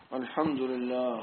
الحمد لله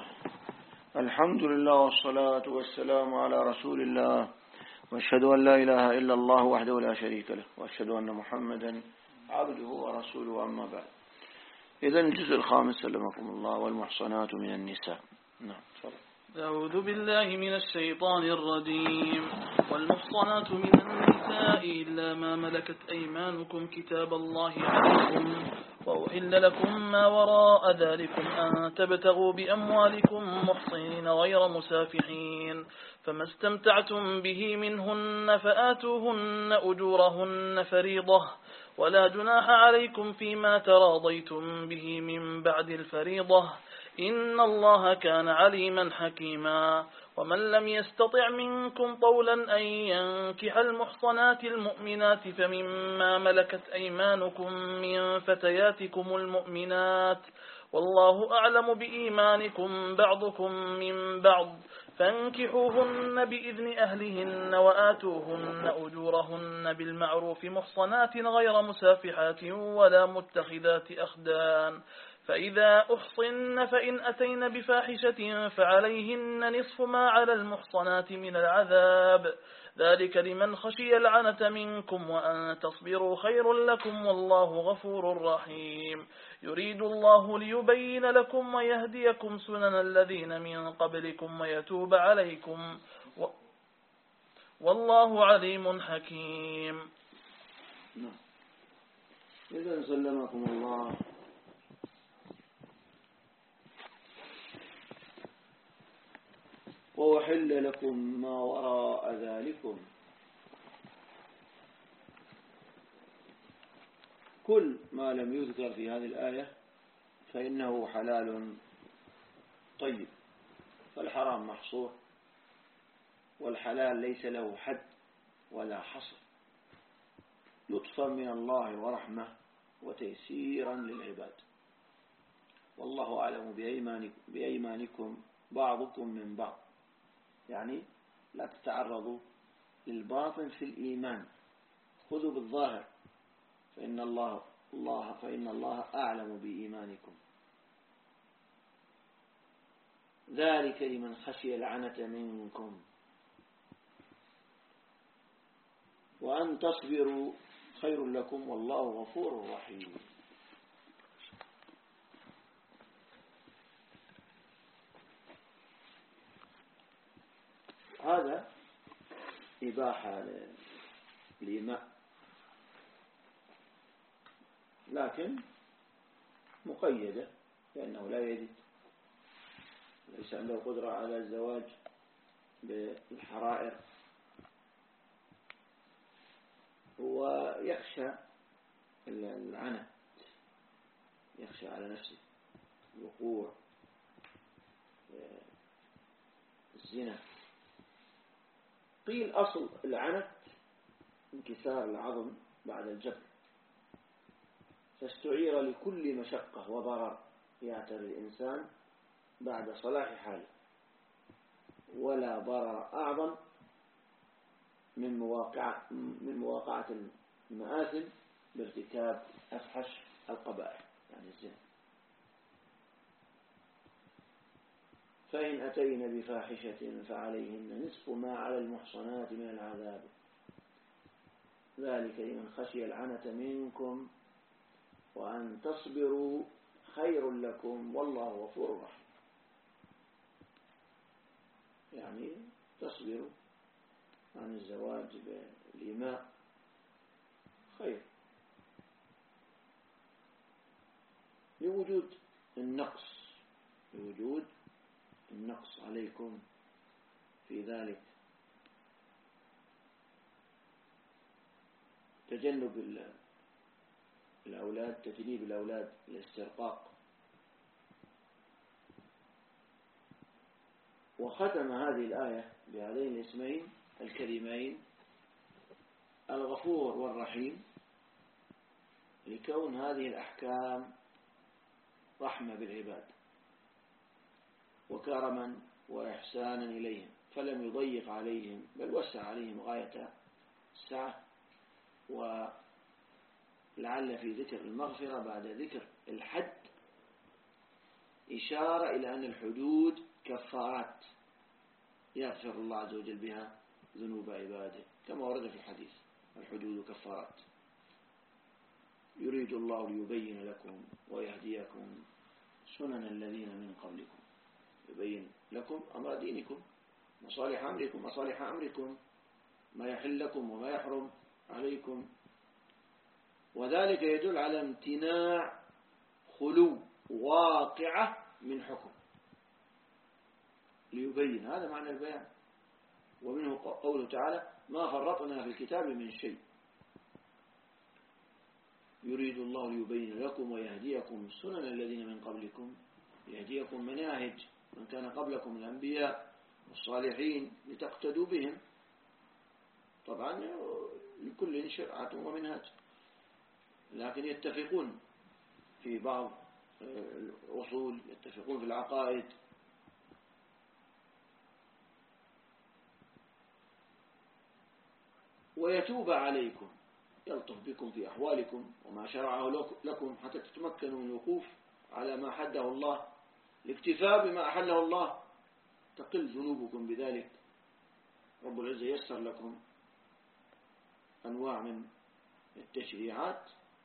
والصلاة والسلام على رسول الله، وأشهد أن لا إله إلا الله وحده لا شريك له، وأشهد أن محمدا عبده ورسوله. أما بعد، إذن الجزء الخامس سلمكم الله، والمحصنات من النساء. نعم. أعوذ بالله من الشيطان الرجيم. والمحصنات من النساء إلا ما ملكت أيمانكم كتاب الله عليكم، وأحل لكم ما وراء ذلكم أن تبتغوا بأموالكم محصنين غير مسافحين، فما استمتعتم به منهن فآتوهن أجورهن فريضة، ولا جناح عليكم فيما تراضيتم به من بعد الفريضة، إن الله كان عليما حكيما. ومن لم يستطع منكم طولا أن ينكح المحصنات المؤمنات فمما ملكت أيمانكم من فتياتكم المؤمنات، والله أعلم بإيمانكم بعضكم من بعض، فانكحوهن بإذن أهلهن وآتوهن أجورهن بالمعروف محصنات غير مسافحات ولا متخذات أخدان، فإذا أحصن فإن أتين بفاحشة فعليهن نصف ما على المحصنات من العذاب، ذلك لمن خشي العنة منكم، وأن تصبروا خير لكم، والله غفور رحيم. يريد الله ليبين لكم ويهديكم سنن الذين من قبلكم ويتوب عليكم، والله عليم حكيم. إذن سلمكم الله. وأحل لكم ما وراء ذلكم، كل ما لم يذكر في هذه الآية فإنه حلال طيب، فالحرام محصور، والحلال ليس له حد ولا حصر، لطفا من الله ورحمة وتيسيرا للعباد. والله أعلم بأيمانكم بعضكم من بعض، يعني لا تتعرضوا للباطن في الإيمان، خذوا بالظاهر، فإن الله أعلم بإيمانكم. ذلك لمن خشي العنة منكم، وأن تصبروا خير لكم، والله غفور رحيم. هذا إباحة للإماء، لكن مقيدة، لأنه لا يجد، ليس عنده قدرة على الزواج بالحرائر، ويخشى العنة، يخشى على نفسه الوقوع الزنا. قيل أصل العنت انكسار العظم بعد الجبر، فاستعير لكل مشقة وضرر يعتري الإنسان بعد صلاح حاله، ولا ضرر أعظم من مواقعة المآثم بارتكاب أفحش القبائح، يعني الزنا. فإن أتين بفاحشة فعليهن نصف ما على المحصنات من العذاب، ذلك لمن خشي العنة منكم، وأن تصبروا خير لكم، والله غفور رحيم. يعني تصبروا عن الزواج بالإماء خير، لوجود النقص عليكم في ذلك، تجنب الأولاد، تجنيب الأولاد الاسترقاق. وختم هذه الآية بهذين الاسمين الكريمين الغفور والرحيم، لكون هذه الأحكام رحمة بالعباد وكرما وإحسانا إليهم، فلم يضيق عليهم بل وسع عليهم غاية السعة. ولعل في ذكر المغفرة بعد ذكر الحد إشارة إلى أن الحدود كفارات يغفر الله عز وجل بها ذنوب عباده كما ورد في الحديث: الحدود كفارات. يريد الله ليبين لكم ويهديكم سنن الذين من قبلكم، يبين لكم أمر دينكم، مصالح أمركم، ما يحل لكم وما يحرم عليكم، وذلك يدل على امتناع خلو واقعة من حكم، ليبين. هذا معنى البيان. ومنه قوله تعالى: ما فرطنا في الكتاب من شيء. يريد الله ليبين لكم ويهديكم سنن الذين من قبلكم، يهديكم مناهج من كان قبلكم الأنبياء والصالحين لتقتدوا بهم. طبعا لكل شرعة ومنهج، لكن يتفقون في بعض الأصول، يتفقون في العقائد. ويتوب عليكم، يلطف بكم في أحوالكم وما شرعه لكم حتى تتمكنوا من الوقوف على ما حده الله، الاكتفاء بما أحله الله، تقل ذنوبكم بذلك. رب العزة يسر لكم أنواع من التشريعات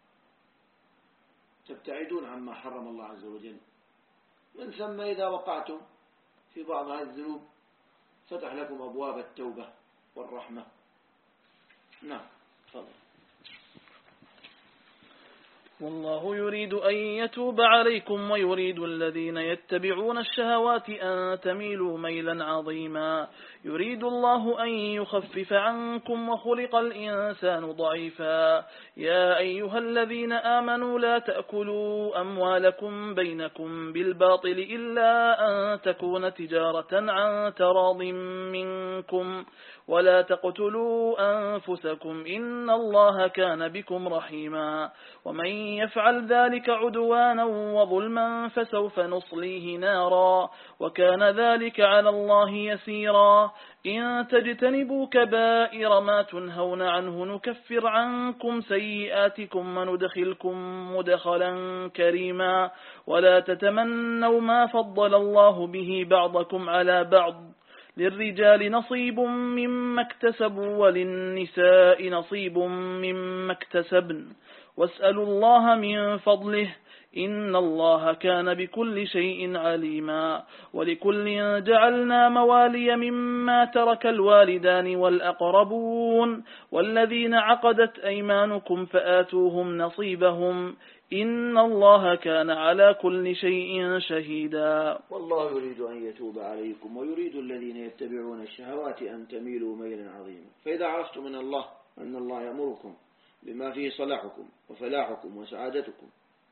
تبتعدون عما حرم الله عز وجل. من ثم إذا وقعتم في بعض هذه الذنوب فتح لكم أبواب التوبة والرحمة. نعم، تفضل. والله يريد أن يتوب عليكم ويريد الذين يتبعون الشهوات أن تميلوا ميلا عظيما. يريد الله أن يخفف عنكم وخلق الإنسان ضعيفا. يا أيها الذين آمنوا لا تأكلوا أموالكم بينكم بالباطل إلا أن تكون تجارة عن تراض منكم ولا تقتلوا أنفسكم إن الله كان بكم رحيما. ومن يفعل ذلك عدوانا وظلما فسوف نصليه نارا وكان ذلك على الله يسيرا. إن تجتنبوا كبائر ما تنهون عنه نكفر عنكم سيئاتكم وندخلكم مدخلا كريما. ولا تتمنوا ما فضل الله به بعضكم على بعض للرجال نصيب مما اكتسبوا وللنساء نصيب مما اكتسبن واسألوا الله من فضله إن الله كان بكل شيء عليما. ولكل جعلنا موالي مما ترك الوالدان والأقربون والذين عقدت أيمانكم فآتوهم نصيبهم إن الله كان على كل شيء شهيدا. والله يريد أن يتوب عليكم ويريد الذين يتبعون الشهوات أن تميلوا ميلا عظيما. فإذا عرفتم من الله أن الله يأمركم بما فيه صلاحكم وفلاحكم وسعادتكم،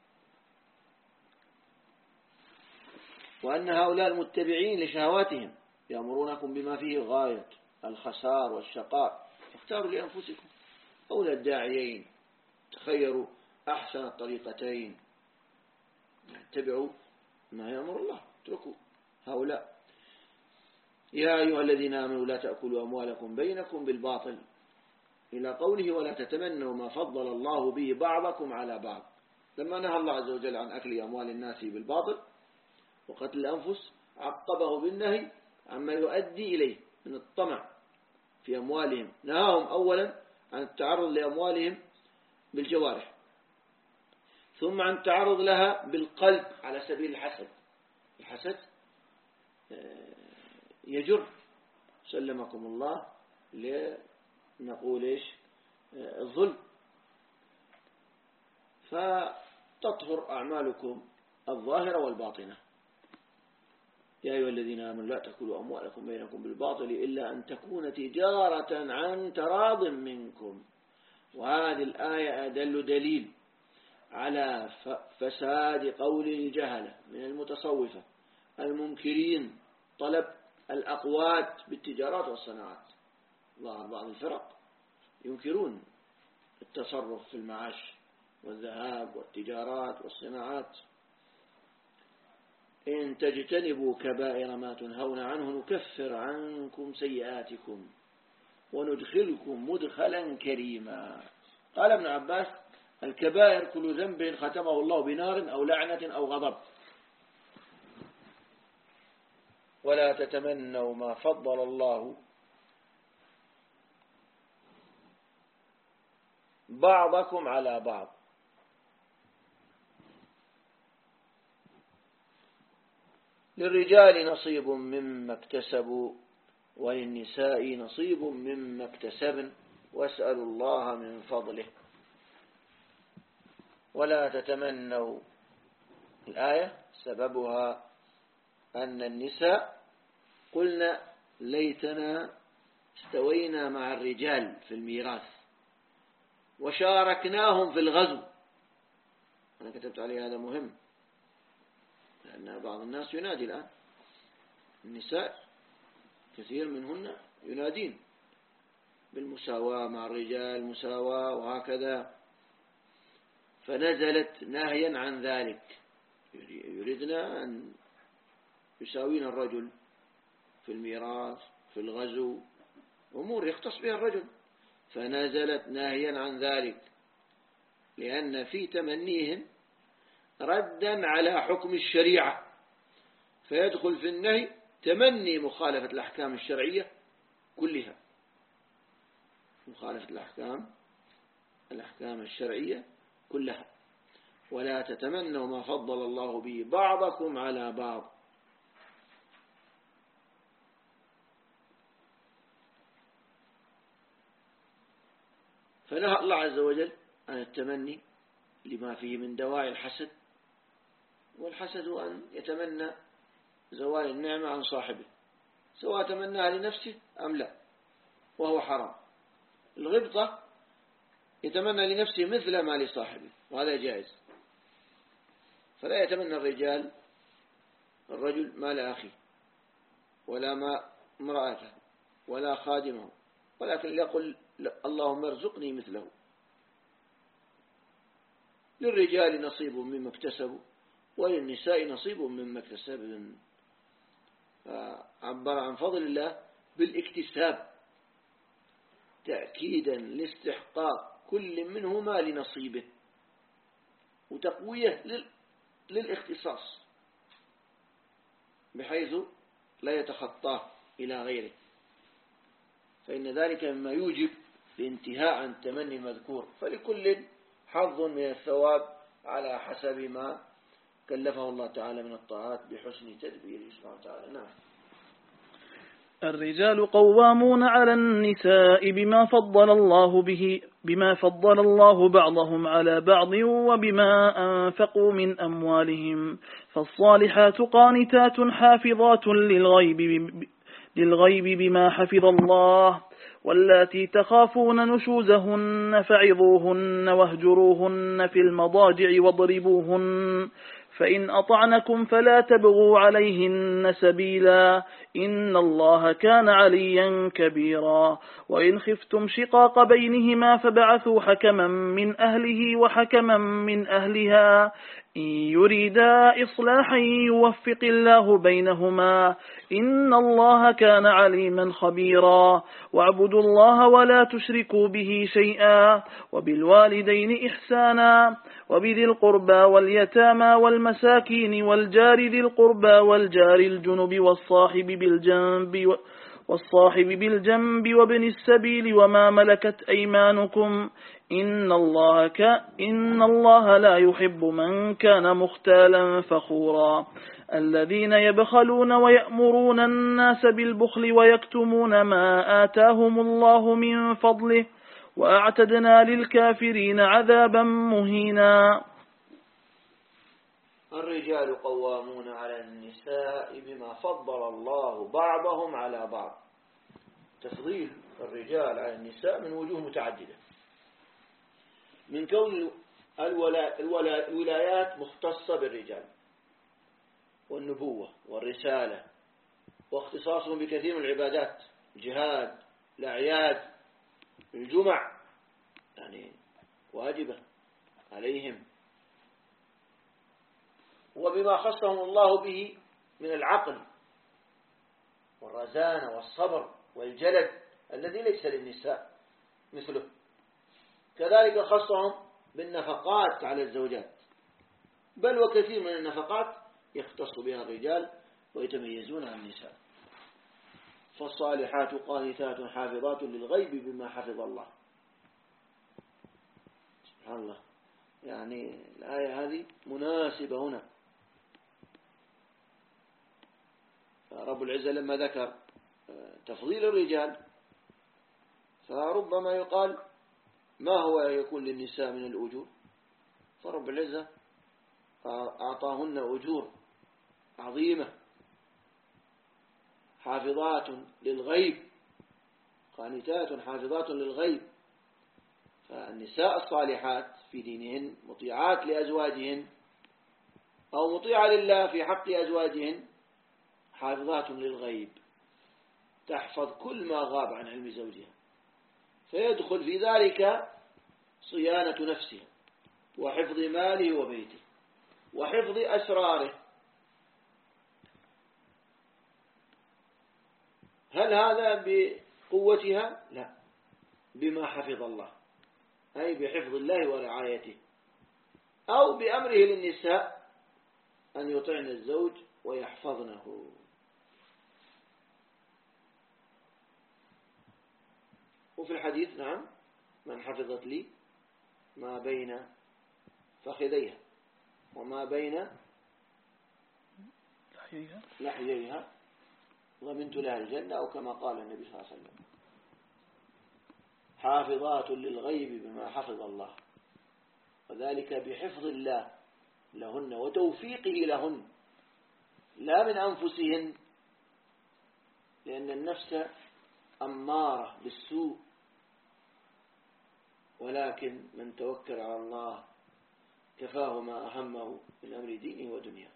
وأن هؤلاء المتبعين لشهواتهم يأمرونكم بما فيه غاية الخسار والشقاء، فاختاروا لأنفسكم أولى الداعيين، تخيروا أحسن الطريقتين، اتبعوا ما يأمر الله، اتركوا هؤلاء. يا أيها الذين آمنوا لا تأكلوا أموالكم بينكم بالباطل إلى قوله ولا تتمنوا ما فضل الله به بعضكم على بعض. لما نهى الله عز وجل عن أكل أموال الناس بالباطل وقتل الأنفس عقبه بالنهي عما يؤدي إليه من الطمع في أموالهم. نهاهم أولا عن التعرض لأموالهم بالجوارح، ثم عن التعرض لها بالقلب على سبيل الحسد. الحسد يجر سلمكم الله لنقول إيش الظلم، فتطهر أعمالكم الظاهرة والباطنة. يا أيها الذين آمنوا لا تأكلوا أموالكم بينكم بالباطل إلا أن تكون تجارة عن تراض منكم. وهذه الآية أدل دليل على فساد قول الجهلة من المتصوفة المنكرين طلب الأقوات بالتجارات والصناعات. ظهر بعض الفرق ينكرون التصرف في المعاش والذهاب والتجارات والصناعات. إن تجتنبوا كبائر ما تنهون عنه نكفر عنكم سيئاتكم وندخلكم مدخلا كريما. قال ابن عباس الكبائر كل ذنب ختمه الله بنار أو لعنة أو غضب. ولا تتمنوا ما فضل الله بعضكم على بعض. للرجال نصيب مما اكتسبوا وللنساء نصيب مما اكتسبن واسألوا الله من فضله. ولا تتمنوا، الآية سببها أن النساء قلنا ليتنا استوينا مع الرجال في الميراث وشاركناهم في الغزو. أنا كتبت عليه هذا مهم، لأن بعض الناس ينادي الآن، النساء كثير منهن ينادين بالمساواة مع الرجال، مساواة وهكذا، فنزلت ناهيا عن ذلك، يريدنا أن يساوين الرجل في الميراث في الغزو، أمور يختص بها الرجل، فنزلت ناهيا عن ذلك، لأن في تمنيهم ردا على حكم الشريعة، فيدخل في النهي تمني مخالفة الأحكام الشرعية كلها، مخالفة الأحكام الشرعية كلها. ولا تتمنوا ما فضل الله به بعضكم على بعض. فنهى الله عز وجل عن التمني لما فيه من دواعي الحسد، والحسد أن يتمنى زوال النعمة عن صاحبه سواء تمناها لنفسه أم لا، وهو حرام. الغبطة يتمنى لنفسه مثل ما لصاحبه، وهذا جائز. فلا يتمنى الرجل مال أخيه ولا ما امرأته ولا خادمه، ولكن يقول اللهم ارزقني مثله. للرجال نصيب مما اكتسبوا وللنساء نصيب مما اكتسبن. عبر عن فضل الله بالاكتساب تأكيدا لاستحقاق كل منهما لنصيبه، وتقوية للاختصاص بحيث لا يتخطاه إلى غيره، فإن ذلك مما يوجب الانتهاء عن التمني المذكور، فلكل حظ من الثواب على حسب ما كلفه الله تعالى من الطاعات بحسن تدبيره سبحانه وتعالى. نعم. الرجال قوامون على النساء بما فضل الله بعضهم على بعض وبما أنفقوا من أموالهم، فالصالحات قانتات حافظات للغيب بما حفظ الله، واللاتي تخافون نشوزهن فعظوهن واهجروهن في المضاجع واضربوهن، فإن أطعنكم فلا تبغوا عليهن سبيلا، إن الله كان عليا كبيرا. وإن خفتم شقاق بينهما فبعثوا حكما من أهله وحكما من أهلها إن يريدا إصلاحا يوفق الله بينهما، إن الله كان عليما خبيرا. واعبدوا الله ولا تشركوا به شيئا، وبالوالدين إحسانا، وبذي القربى واليتامى والمساكين والجار ذي القربى والجار الجنب والصاحب بالجنب وابن السبيل وما ملكت أيمانكم، إن الله لا يحب من كان مختالا فخورا. الذين يبخلون ويأمرون الناس بالبخل ويكتمون ما آتاهم الله من فضله، وأعتدنا للكافرين عذابا مهينا. الرجال قوامون على النساء بما فضل الله بعضهم على بعض. تفضيل الرجال على النساء من وجوه متعددة، من كون الولايات مختصة بالرجال والنبوة والرسالة، واختصاصهم بكثير من العبادات، الجهاد، الأعياد، الجمع، يعني واجبة عليهم، وبما خصهم الله به من العقل والرزانة والصبر والجلد الذي ليس للنساء مثله. كذلك خصهم بالنفقات على الزوجات، بل وكثير من النفقات يختص بها الرجال ويتميزون عن النساء. فالصالحات قانتات حافظات للغيب بما حفظ الله. سبحان الله، يعني الآية هذه مناسبة هنا. رب العزة لما ذكر تفضيل الرجال فربما يقال ما هو يكون للنساء من الأجور، فرب العزة أعطاهن أجور عظيمة، حافظات للغيب، قانتات حافظات للغيب. فالنساء الصالحات في دينهن مطيعات لأزواجهن أو مطيعة لله في حق أزواجهن، حافظات للغيب، تحفظ كل ما غاب عن علم زوجها، فيدخل في ذلك صيانة نفسها وحفظ ماله وبيته وحفظ أسراره. هل هذا بقوتها؟ لا، بما حفظ الله، أي بحفظ الله ورعايته، أو بأمره للنساء أن يطعن الزوج ويحفظنه. وفي الحديث نعم من حفظت لي ما بين فخذيها وما بين لحييها ضمنت لها الجنة، أو كما قال النبي صلى الله عليه وسلم. حافظات للغيب بما حفظ الله، وذلك بحفظ الله لهن وتوفيقه لهن، لا من أنفسهن، لأن النفس أمارة بالسوء، ولكن من توكل على الله كفاه ما أهمه من أمر دينه ودنياه.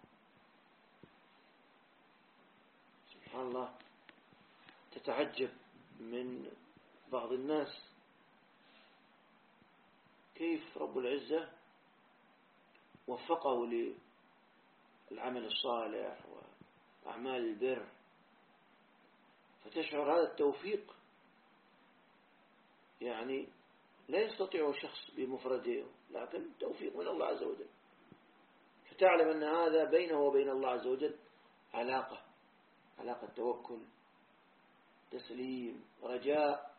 سبحان الله، تتعجب من بعض الناس كيف رب العزة وفقه للعمل الصالح وأعمال البر، فتشعر هذا التوفيق يعني لا يستطيع الشخص بمفرده، لكن توفيق من الله عز وجل، فتعلم أن هذا بينه وبين الله عز وجل علاقة توكل، تسليم، رجاء.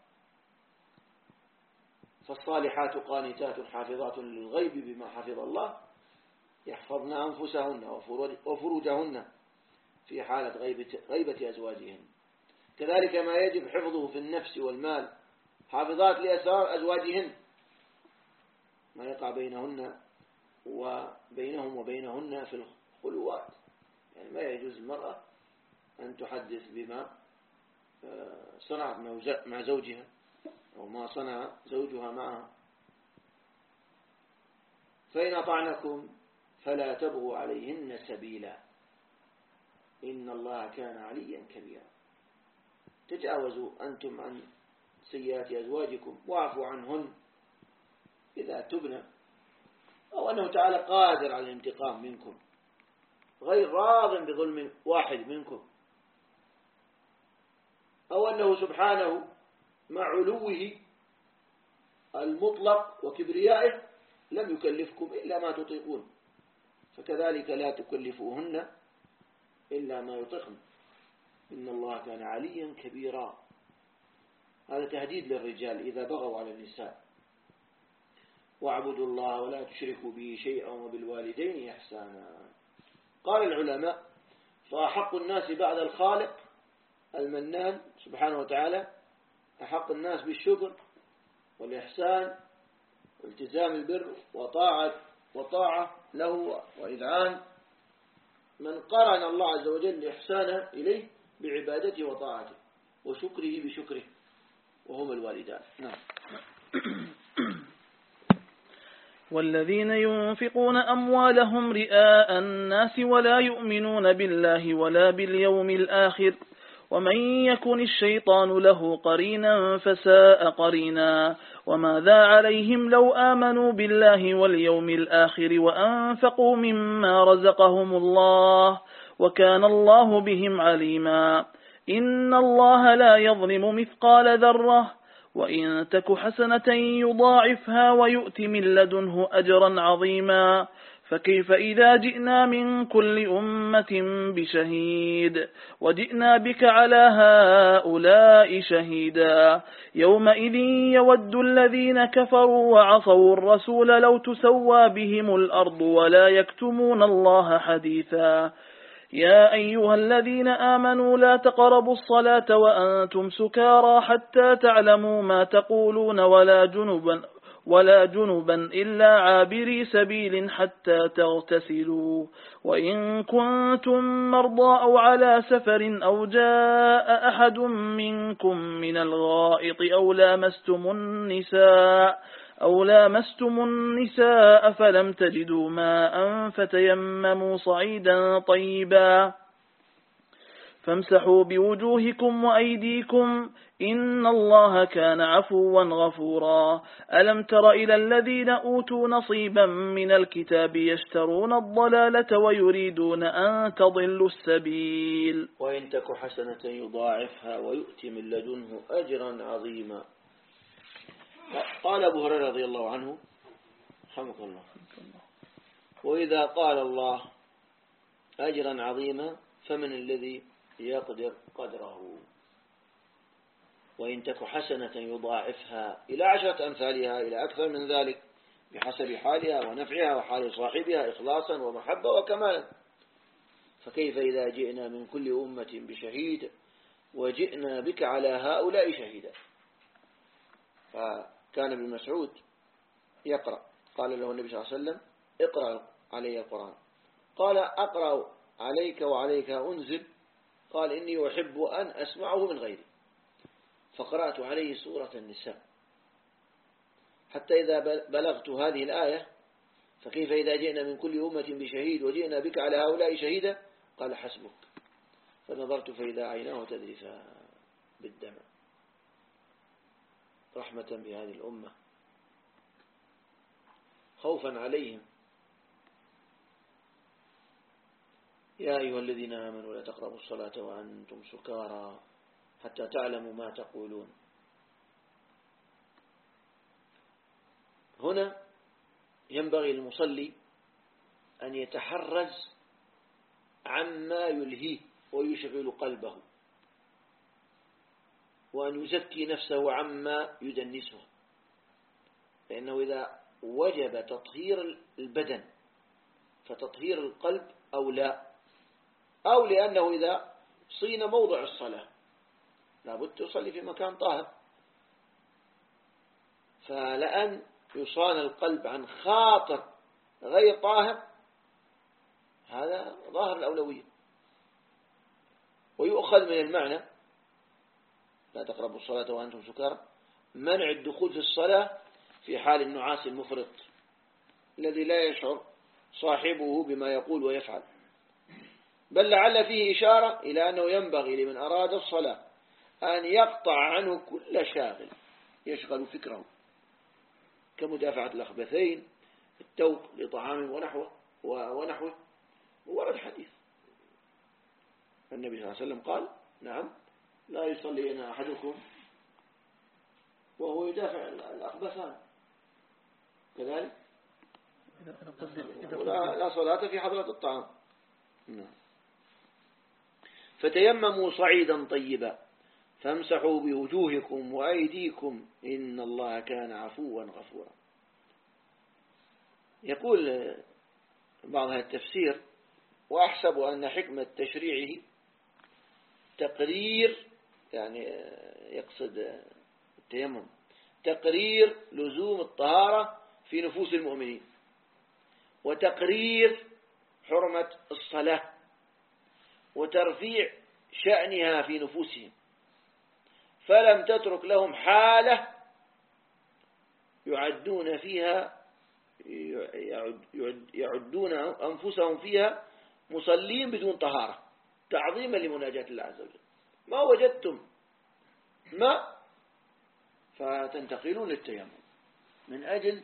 فالصالحات قانتات حافظات للغيب بما حفظ الله، يحفظن أنفسهن وفروجهن في حالة غيبة أزواجهن. كذلك ما يجب حفظه في النفس والمال، حافظات لأسرار أزواجهن، ما يقع بينهن وبينهم وبينهن في الخلوات، يعني ما يجوز المرأة أن تحدث بما صنعت مع زوجها أو ما صنع زوجها معها. فإن أطعنكم فلا تبغوا عليهن سبيلا إن الله كان عليا كبيرا. تجاوزوا أنتم عن سيئات أزواجكم واعفوا عنهن إذا تبنى، أو أنه تعالى قادر على الانتقام منكم غير راض بظلم واحد منكم، أو أنه سبحانه مع علوه المطلق وكبريائه لم يكلفكم إلا ما تطيقون، فكذلك لا تكلفوهن إلا ما يطيقن إن الله كان عليا كبيرا. هذا تهديد للرجال إذا بغوا على النساء. واعبدوا الله ولا تشركوا به شيئا وبالوالدين إحسانا. قال العلماء فأحق الناس بعد الخالق المنان سبحانه وتعالى أحق الناس بالشكر والإحسان والتزام البر وطاعة له وإذعان من قرن الله عز وجل إحسانه إليه بعبادته وطاعته وشكره بشكره، وهم الوالدان. نعم. والذين ينفقون أموالهم رئاء الناس ولا يؤمنون بالله ولا باليوم الآخر ومن يكن الشيطان له قرينا فساء قرينا وماذا عليهم لو آمنوا بالله واليوم الآخر وأنفقوا مما رزقهم الله وكان الله بهم عليما إن الله لا يظلم مثقال ذرة وإن تك حسنة يضاعفها ويؤت من لدنه أجرا عظيما فكيف إذا جئنا من كل أمة بشهيد وجئنا بك على هؤلاء شهيدا يومئذ يود الذين كفروا وعصوا الرسول لو تسوى بهم الأرض ولا يكتمون الله حديثا يا أيها الذين آمنوا لا تقربوا الصلاة وأنتم سكارى حتى تعلموا ما تقولون ولا جنبا إلا عابري سبيل حتى تغتسلوا وإن كنتم مرضى أو على سفر أو جاء أحد منكم من الغائط أو لامستم النساء فلم تجدوا ماء فتيمموا صعيدا طيبا فامسحوا بوجوهكم وأيديكم إن الله كان عفوا غفورا ألم تر إلى الذين أوتوا نصيبا من الكتاب يشترون الضلالة ويريدون أن تضلوا السبيل وإن تك حسنة يضاعفها ويؤتي من لدنه أجرا عظيما. قال أبو هريرة رضي الله عنه رحمه الله وإذا قال الله أجرا عظيما فمن الذي يقدر قدره. وإن تك حسنة يضاعفها إلى 10 أمثالها إلى أكثر من ذلك بحسب حالها ونفعها وحال صاحبها إخلاصا ومحبة وكمالا. فكيف إذا جئنا من كل أمة بشهيد وجئنا بك على هؤلاء شهيدا. فكان ابن مسعود يقرأ قال له النبي صلى الله عليه وسلم اقرأ علي القرآن قال أقرأ عليك وعليك أنزل قال إني أحب أن أسمعه من غيري فقرأت عليه سورة النساء حتى إذا بلغت هذه الآية فكيف إذا جئنا من كل أمة بشهيد وجئنا بك على هؤلاء شهيدا قال حسبك فنظرت فإذا عيناه تذرفان بالدمع رحمة بهذه الأمة خوفا عليهم. يا أيها الذين آمنوا لا تقربوا الصلاة وأنتم سكارى حتى تعلموا ما تقولون. هنا ينبغي للمصلي أن يتحرز عما يلهيه ويشغل قلبه وأن يزكي نفسه عما يدنسه لأنه إذا وجب تطهير البدن فتطهير القلب أو لا أو لأنه إذا صين موضع الصلاة لابد تصلي في مكان طاهر فلأن يصان القلب عن خاطر غير طاهر هذا ظاهر الأولوية. ويؤخذ من المعنى لا تقربوا الصلاة وأنتم سكارى منع الدخول في الصلاة في حال النعاس المفرط الذي لا يشعر صاحبه بما يقول ويفعل بل لعل فيه إشارة إلى أنه ينبغي لمن أراد الصلاة أن يقطع عنه كل شاغل يشغل فكره كمدافعة الأخبثين التوق لطعام ونحوه ورد حديث النبي صلى الله عليه وسلم قال نعم لا يصلي أحدكم وهو يدافع الأخبثان كذلك لا صلاة في حضرة الطعام. فتيمموا صعيدا طيبا فامسحوا بوجوهكم وأيديكم إن الله كان عفوا غفورا. يقول بعض التفسير وأحسب أن حكمة تشريعه تقرير يعني يقصد التيمم تقرير لزوم الطهارة في نفوس المؤمنين وتقرير حرمة الصلاة وترفيع شأنها في نفوسهم فلم تترك لهم حالة يعدون أنفسهم فيها مصلين بدون طهارة تعظيما لمناجاة الله عز وجل. ما وجدتم ما فتنتقلون للتيمم من أجل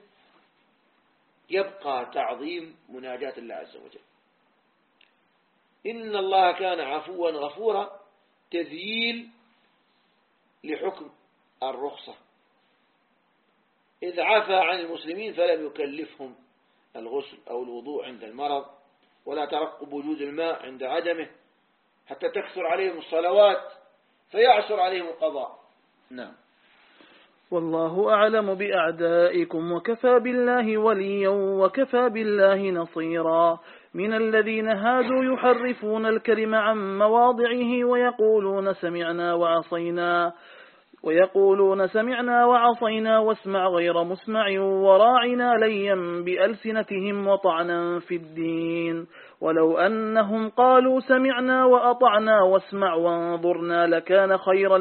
يبقى تعظيم مناجاة الله عز وجل. إن الله كان عفوا غفورا تذييل لحكم الرخصة إذ عفى عن المسلمين فلم يكلفهم الغسل أو الوضوء عند المرض، ولا ترقب وجود الماء عند عدمه، حتى تكثر عليهم الصلوات فيعسر عليهم القضاء. نعم. والله أعلم بأعدائكم وكفى بالله وليا وكفى بالله نصيرا. من الذين هادوا يحرفون الكلم عن مواضعه ويقولون سمعنا وعصينا واسمع غير مسمع وراعنا ليا بألسنتهم وطعنا في الدين. ولو أنهم قالوا سمعنا وأطعنا واسمع وانظرنا لكان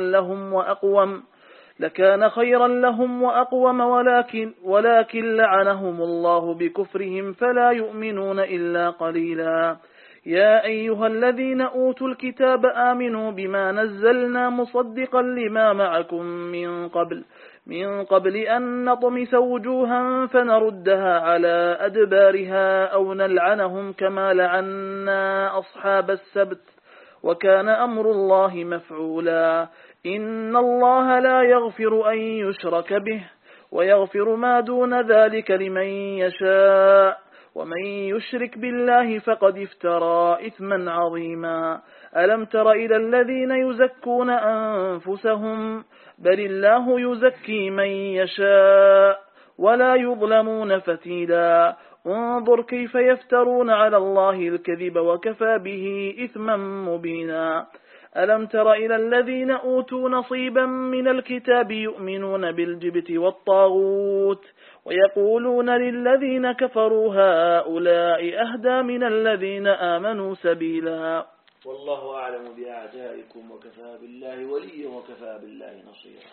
خيرا لهم وأقوم ولكن لعنهم الله بكفرهم فلا يؤمنون إلا قليلا. يا أيها الذين أوتوا الكتاب آمنوا بما نزلنا مصدقا لما معكم من قبل أن نطمس وجوها فنردها على أدبارها أو نلعنهم كما لعنا أصحاب السبت وكان أمر الله مفعولا. إن الله لا يغفر أن يشرك به ويغفر ما دون ذلك لمن يشاء ومن يشرك بالله فقد افترى إثما عظيما. ألم تر إلى الذين يزكون أنفسهم بل الله يزكي من يشاء ولا يظلمون فتيلا. انظر كيف يفترون على الله الكذب وكفى به إثما مبينا. ألم تر إلى الذين أوتوا نصيبا من الكتاب يؤمنون بالجبت والطاغوت ويقولون للذين كفروا هؤلاء أهدى من الذين آمنوا سبيلا. والله أعلم بأعدائكم وكفى بالله وليا وكفى بالله نصيرا.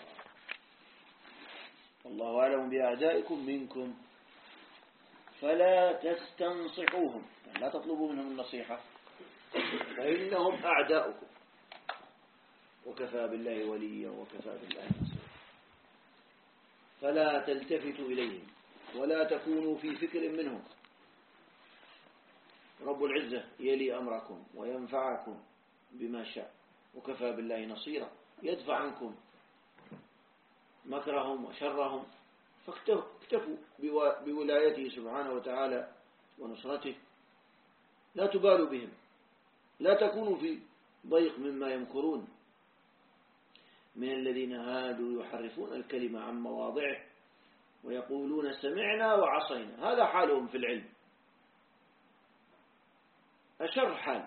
الله أعلم بأعدائكم منكم فلا تستنصحوهم، لا تطلبوا منهم النصيحة فإنهم أعداؤكم، وكفى بالله وليا وكفى بالله نصيرا. فلا تلتفتوا إليهم ولا تكونوا في فكر منهم. رب العزة يلي أمركم وينفعكم بما شاء، وكفى بالله نصيرا، يدفع عنكم مكرهم وشرهم، فاكتفوا بولايته سبحانه وتعالى ونصرته. لا تبالوا بهم، لا تكونوا في ضيق مما يمكرون. من الذين هادوا يحرفون الكلمة عن مواضعه ويقولون سمعنا وعصينا، هذا حالهم في العلم، أشر حال،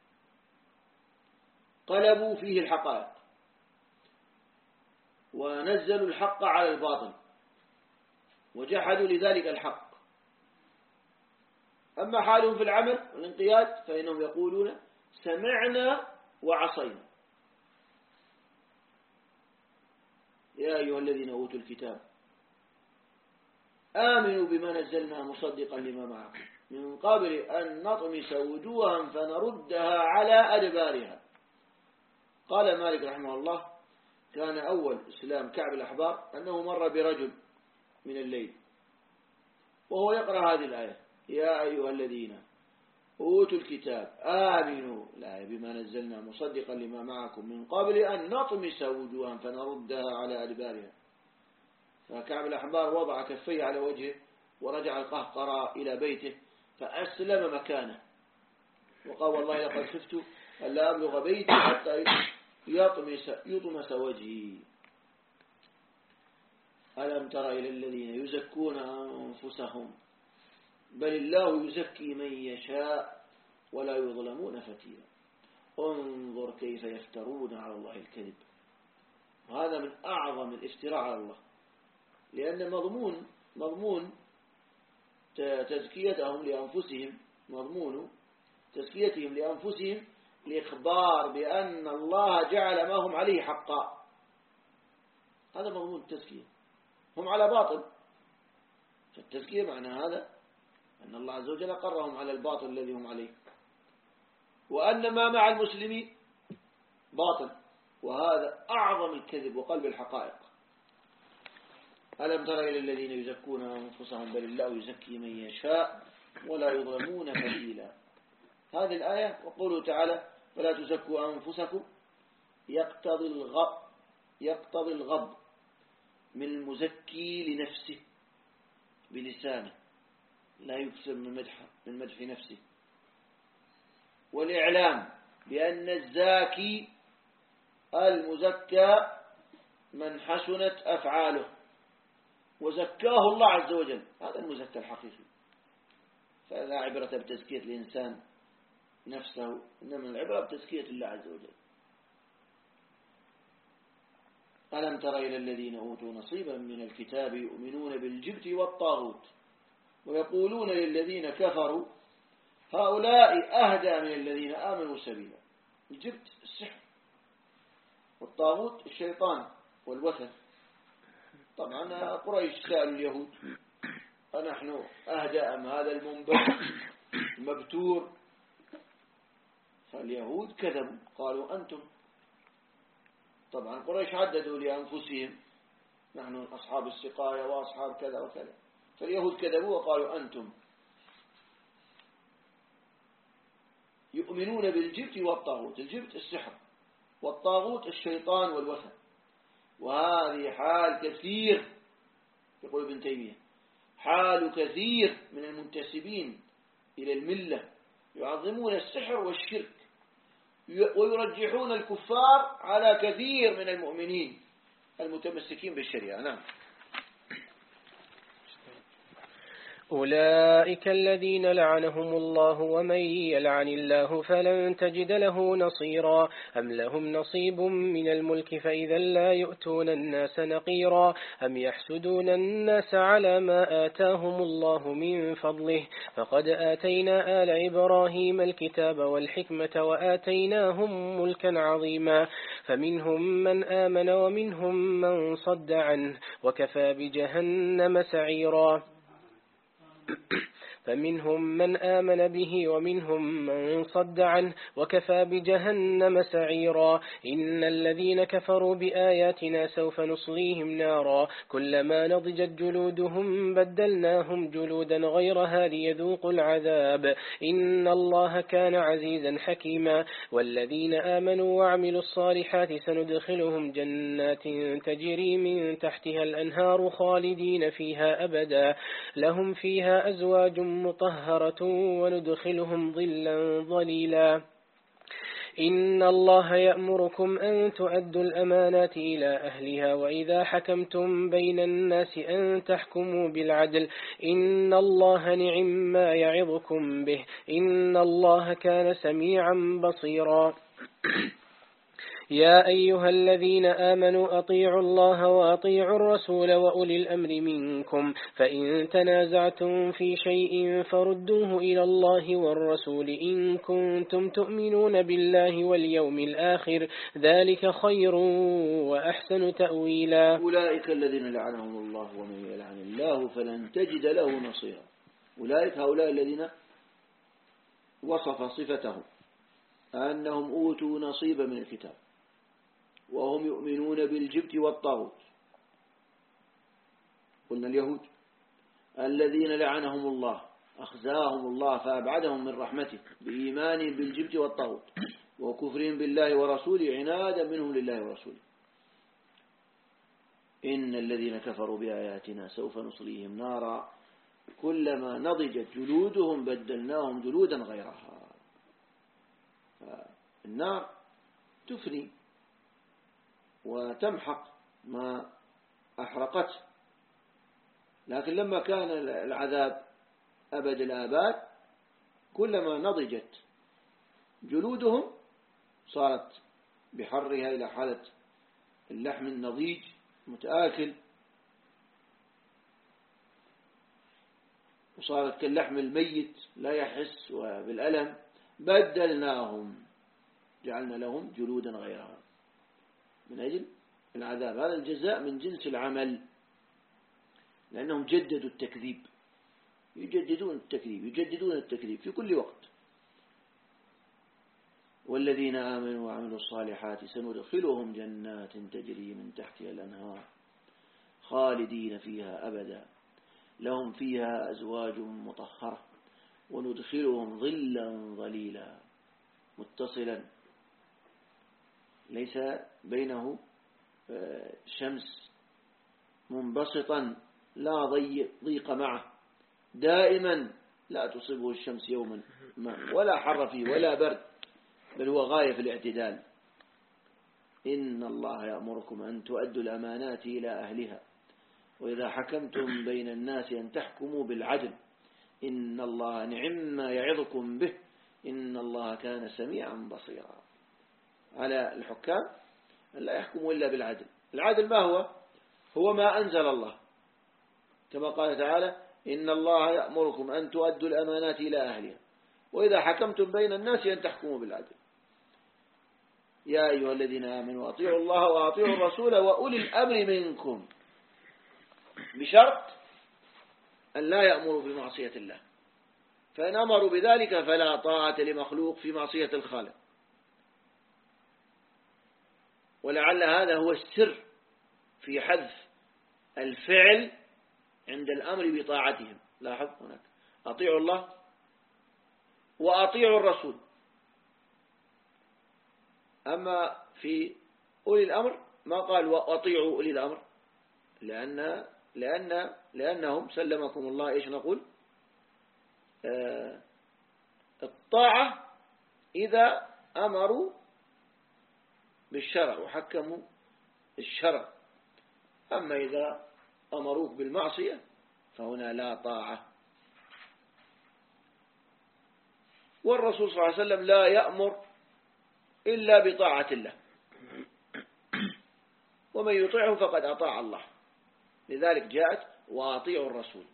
قلبوا فيه الحقائق ونزلوا الحق على الباطل وجحدوا لذلك الحق. أما حالهم في العمل والانقياد فإنهم يقولون سمعنا وعصينا. يا أيها الذين أوتوا الكتاب آمنوا بما نزلنا مصدقا لما معكم من قبل أن نطمس وجوها فنردها على أدبارها. قال مالك رحمه الله كان أول إسلام كعب الأحبار أنه مر برجل من الليل وهو يقرأ هذه الآية يا أيها الذين أوتوا الكتاب آمنوا بما نزلنا مصدقا لما معكم من قبل أن نطمس وجوها فنردها على أدبارها. فكعب الأحبار وضع كفيه على وجهه ورجع القهقرى إلى بيته فأسلم مكانه وقال والله لقد خفت ألا أبلغ بيتي حتى يطمس وجهي. ألم تر إلى الذين يزكون أنفسهم بل الله يزكي من يشاء ولا يظلمون فتيلا. انظر كيف يفترون على الله الكذب. هذا من أعظم الافتراء على الله، لأن مضمون تزكيتهم لأنفسهم، مضمون تزكيتهم لأنفسهم الإخبار بأن الله جعل ما هم عليه حقا. هذا مضمون التزكية، هم على باطل. فالتزكية معنى هذا أن الله عز وجل قرهم على الباطل الذي هم عليه، وأن ما مع المسلمين باطل، وهذا أعظم الكذب وقلب الحقائق. ألم تر إلى الذين يزكون أنفسهم بل الله يزكي من يشاء ولا يظلمون فتيلا. هذه الآية وقوله تعالى فلا تزكوا أنفسكم يقتضي الغض من المزكي لنفسه بلسانه، لا يكثر من مدح نفسه. والإعلام بأن الزاكي المزكى من حسنت أفعاله وزكاه الله عز وجل، هذا المزكى الحقيقي. فلا عبرة بتزكية الإنسان نفسه، إنما العبرة بتزكية الله عز وجل. ألم تر إلى الذين أوتوا نصيبا من الكتاب يؤمنون بالجبت والطاغوت ويقولون للذين كفروا هؤلاء أهدى من الذين آمنوا سبيلا. الجبت السحر، والطاغوت الشيطان والوثن. طبعا قريش سألوا اليهود أنحن أهدى أم هذا المنبت المبتور؟ فاليهود كذبوا قالوا أنتم. طبعا قريش عددوا لأنفسهم نحن أصحاب السقاية وأصحاب كذا وكذا، فاليهود كذبوا وقالوا أنتم. يؤمنون بالجبت والطاغوت، الجبت السحر والطاغوت الشيطان والوثن. وهذه حال كثير، يقول ابن تيمية، حال كثير من المنتسبين إلى الملة يعظمون السحر والشرك ويرجحون الكفار على كثير من المؤمنين المتمسكين بالشريعة. نعم. أولئك الذين لعنهم الله ومن يلعن الله فلن تجد له نصيرا. أم لهم نصيب من الملك فإذا لا يؤتون الناس نقيرا. أم يحسدون الناس على ما آتاهم الله من فضله فقد آتينا آل إبراهيم الكتاب والحكمة وآتيناهم ملكا عظيما. فمنهم من آمن ومنهم من صد عنه وكفى بجهنم سعيرا. فمنهم من آمن به ومنهم من صد عنه وكفى بجهنم سعيرا. إن الذين كفروا بآياتنا سوف نصليهم نارا كلما نضجت جلودهم بدلناهم جلودا غيرها ليذوقوا العذاب إن الله كان عزيزا حكيما. والذين آمنوا وعملوا الصالحات سندخلهم جنات تجري من تحتها الأنهار خالدين فيها أبدا لهم فيها أزواج مطهرة وندخلهم ظلا ظليلا. إن الله يأمركم أن تؤدوا الأمانات إلى أهلها وإذا حكمتم بين الناس أن تحكموا بالعدل إن الله نعم ما يعظكم به إن الله كان سميعا بصيرا. يا أيها الذين آمنوا أطيعوا الله وأطيعوا الرسول وأولي الأمر منكم فإن تنازعتم في شيء فردوه إلى الله والرسول إن كنتم تؤمنون بالله واليوم الآخر ذلك خير وأحسن تأويلا. أولئك الذين لعنهم الله ومن يلعن الله فلن تجد له نصيرا. أولئك هؤلاء الذين وصف صفتهم أنهم أوتوا نصيبا من الكتاب وهم يؤمنون بالجبت والطاغوت. قلنا اليهود الذين لعنهم الله أخزاهم الله فأبعدهم من رحمته بإيمانهم بالجبت والطاغوت وكفرهم بالله ورسوله عنادا منهم لله ورسوله. إن الذين كفروا بآياتنا سوف نصليهم نارا كلما نضجت جلودهم بدلناهم جلودا غيرها. النار تفني وتمحق ما أحرقته، لكن لما كان العذاب أبد الآباد كلما نضجت جلودهم صارت بحرها إلى حالة اللحم النضيج متآكل وصارت كاللحم الميت لا يحس بالألم بدلناهم جعلنا لهم جلودا غيرها من أجل العذاب. هذا الجزاء من جنس العمل لأنهم جددوا التكذيب يجددون التكذيب في كل وقت. والذين آمنوا وعملوا الصالحات سندخلهم جنات تجري من تحتها الأنهار خالدين فيها أبدا لهم فيها أزواج مطهرة وندخلهم ظلا ظليلا متصلا ليس بينه شمس منبسطا لا ضيق معه دائما لا تصيبه الشمس يوما ما ولا حر فيه ولا برد، بل هو غاية في الاعتدال. إن الله يأمركم أن تؤدوا الأمانات إلى أهلها وإذا حكمتم بين الناس أن تحكموا بالعدل إن الله نعم ما يعظكم به إن الله كان سميعا بصيرا. على الحكام أن لا يحكموا إلا بالعدل. العدل ما هو؟ هو ما أنزل الله، كما قال تعالى إن الله يأمركم أن تؤدوا الأمانات إلى أهلها وإذا حكمتم بين الناس أن تحكموا بالعدل. يا أيها الذين آمنوا أطيعوا الله وأطيعوا الرسول وأولي الأمر منكم، بشرط أن لا يأمروا بمعصية الله، فإن أمروا بذلك فلا طاعة لمخلوق في معصية الخالق. ولعل هذا هو السر في حذف الفعل عند الأمر بطاعتهم. لاحظ هناك أطيعوا الله وأطيعوا الرسول، أما في أولي الأمر ما قال وأطيعوا أولي الأمر، لأنهم سلمكم الله إيش نقول الطاعة إذا أمروا بالشرع وحكموا الشرع، أما إذا أمروك بالمعصية فهنا لا طاعة. والرسول صلى الله عليه وسلم لا يأمر إلا بطاعة الله، ومن يطيعه فقد أطاع الله، لذلك جاءت وأطيعوا الرسول.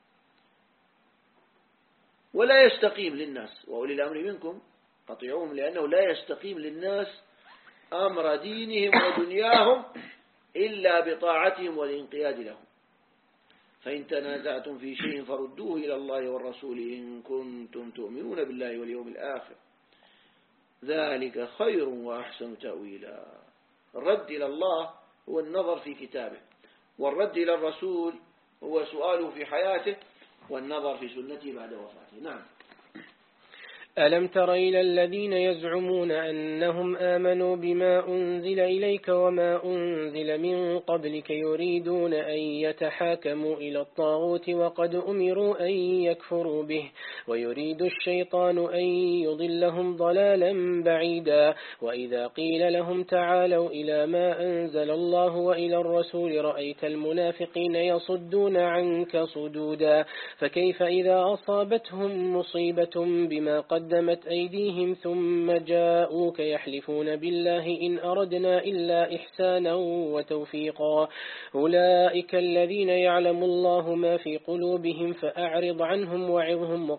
ولا يستقيم للناس وأولي الأمر منكم أطيعوهم، لأنه لا يستقيم للناس أمر دينهم ودنياهم إلا بطاعتهم والانقياد لهم. فإن تنازعتم في شيء فردوه إلى الله والرسول إن كنتم تؤمنون بالله واليوم الآخر ذلك خير وأحسن تأويلا. الرد إلى الله هو النظر في كتابه، والرد إلى الرسول هو سؤاله في حياته والنظر في سنته بعد وفاته. نعم. ألم تر إلى الذين يزعمون أنهم آمنوا بما أنزل إليك وما أنزل من قبلك يريدون أن يتحاكموا إلى الطاغوت وقد أمروا أن يكفروا به ويريد الشيطان أن يضلهم ضلالا بعيدا. وإذا قيل لهم تعالوا إلى ما أنزل الله وإلى الرسول رأيت المنافقين يصدون عنك صدودا. فكيف إذا أصابتهم مصيبة بما قدمت أيديهم ثم جاءوك يحلفون بالله إن أردنا إلا إحسانا وتوفيقا. أولئك الذين يعلم الله ما في قلوبهم فأعرض عنهم وعظهم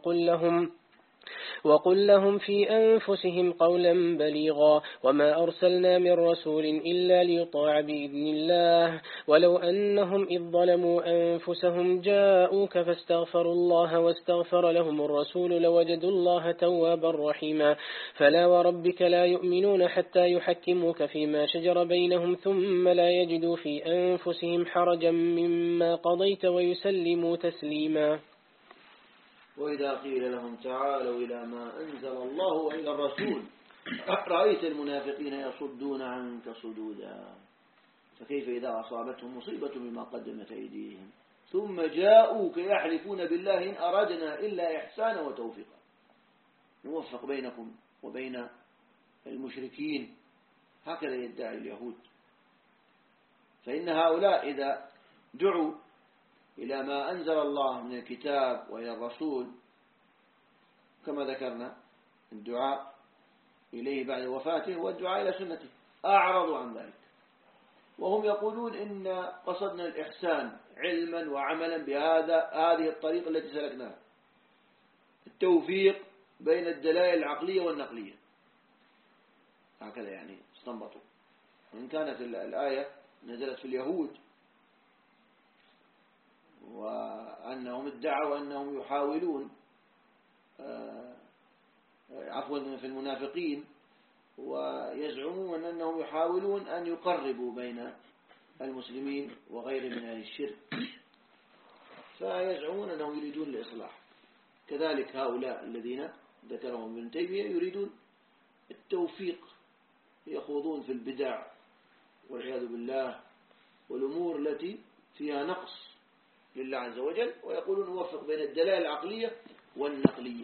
وقل لهم في أنفسهم قولا بليغا. وما أرسلنا من رسول إلا ليطاع بإذن الله ولو أنهم إذ ظلموا أنفسهم جاءوك فاستغفروا الله واستغفر لهم الرسول لوجدوا الله توابا رحيما. فلا وربك لا يؤمنون حتى يحكموك فيما شجر بينهم ثم لا يجدوا في أنفسهم حرجا مما قضيت ويسلموا تسليما. وإذا قيل لهم تعالوا إلى ما أنزل الله وإلى الرسول رأيت المنافقين يصدون عنك صدودا. فكيف إذا أصابتهم مصيبة بما قدمت أيديهم ثم جاءوك يحلفون بالله إن أردنا إلا إحسانا وتوفيقا. نوفق بينكم وبين المشركين، هكذا يدعي اليهود. فإن هؤلاء إذا دعوا إلى ما أنزل الله من الكتاب وإلى الرسول كما ذكرنا الدعاء إليه بعد وفاته والدعاء إلى سنته أعرضوا عن ذلك، وهم يقولون إن قصدنا الإحسان علما وعملا هذه الطريقة التي سلكناها، التوفيق بين الدلائل العقلية والنقلية، هكذا يعني استنبطوا. وإن كانت الآية نزلت في اليهود وأنهم ادعوا أنهم يحاولون في المنافقين ويزعمون أنهم يحاولون أن يقربوا بين المسلمين وغير من أهل الشرك، فيزعمون أنهم يريدون الإصلاح. كذلك هؤلاء الذين ذكرهم ابن تيمية يريدون التوفيق، يخوضون في البدع والعياذ بالله والأمور التي فيها نقص لله عز وجل، ويقولون نوفق بين الدلائل العقلية والنقلية.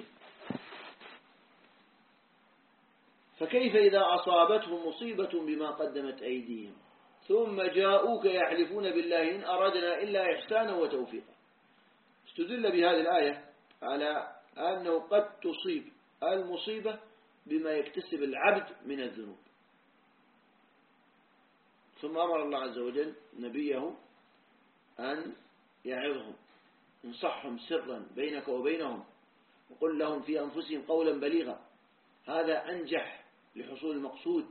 فكيف إذا أصابتهم مصيبة بما قدمت أيديهم ثم جاءوك يحلفون بالله إن أردنا إلا إحسانا وتوفيقا. استدل بهذه الآية على أنه قد تصيب المصيبة بما يكتسب العبد من الذنوب. ثم أمر الله عز وجل نبيه أن يعظهم، انصحهم سرا بينك وبينهم، وقل لهم في أنفسهم قولا بليغا، هذا أنجح لحصول المقصود.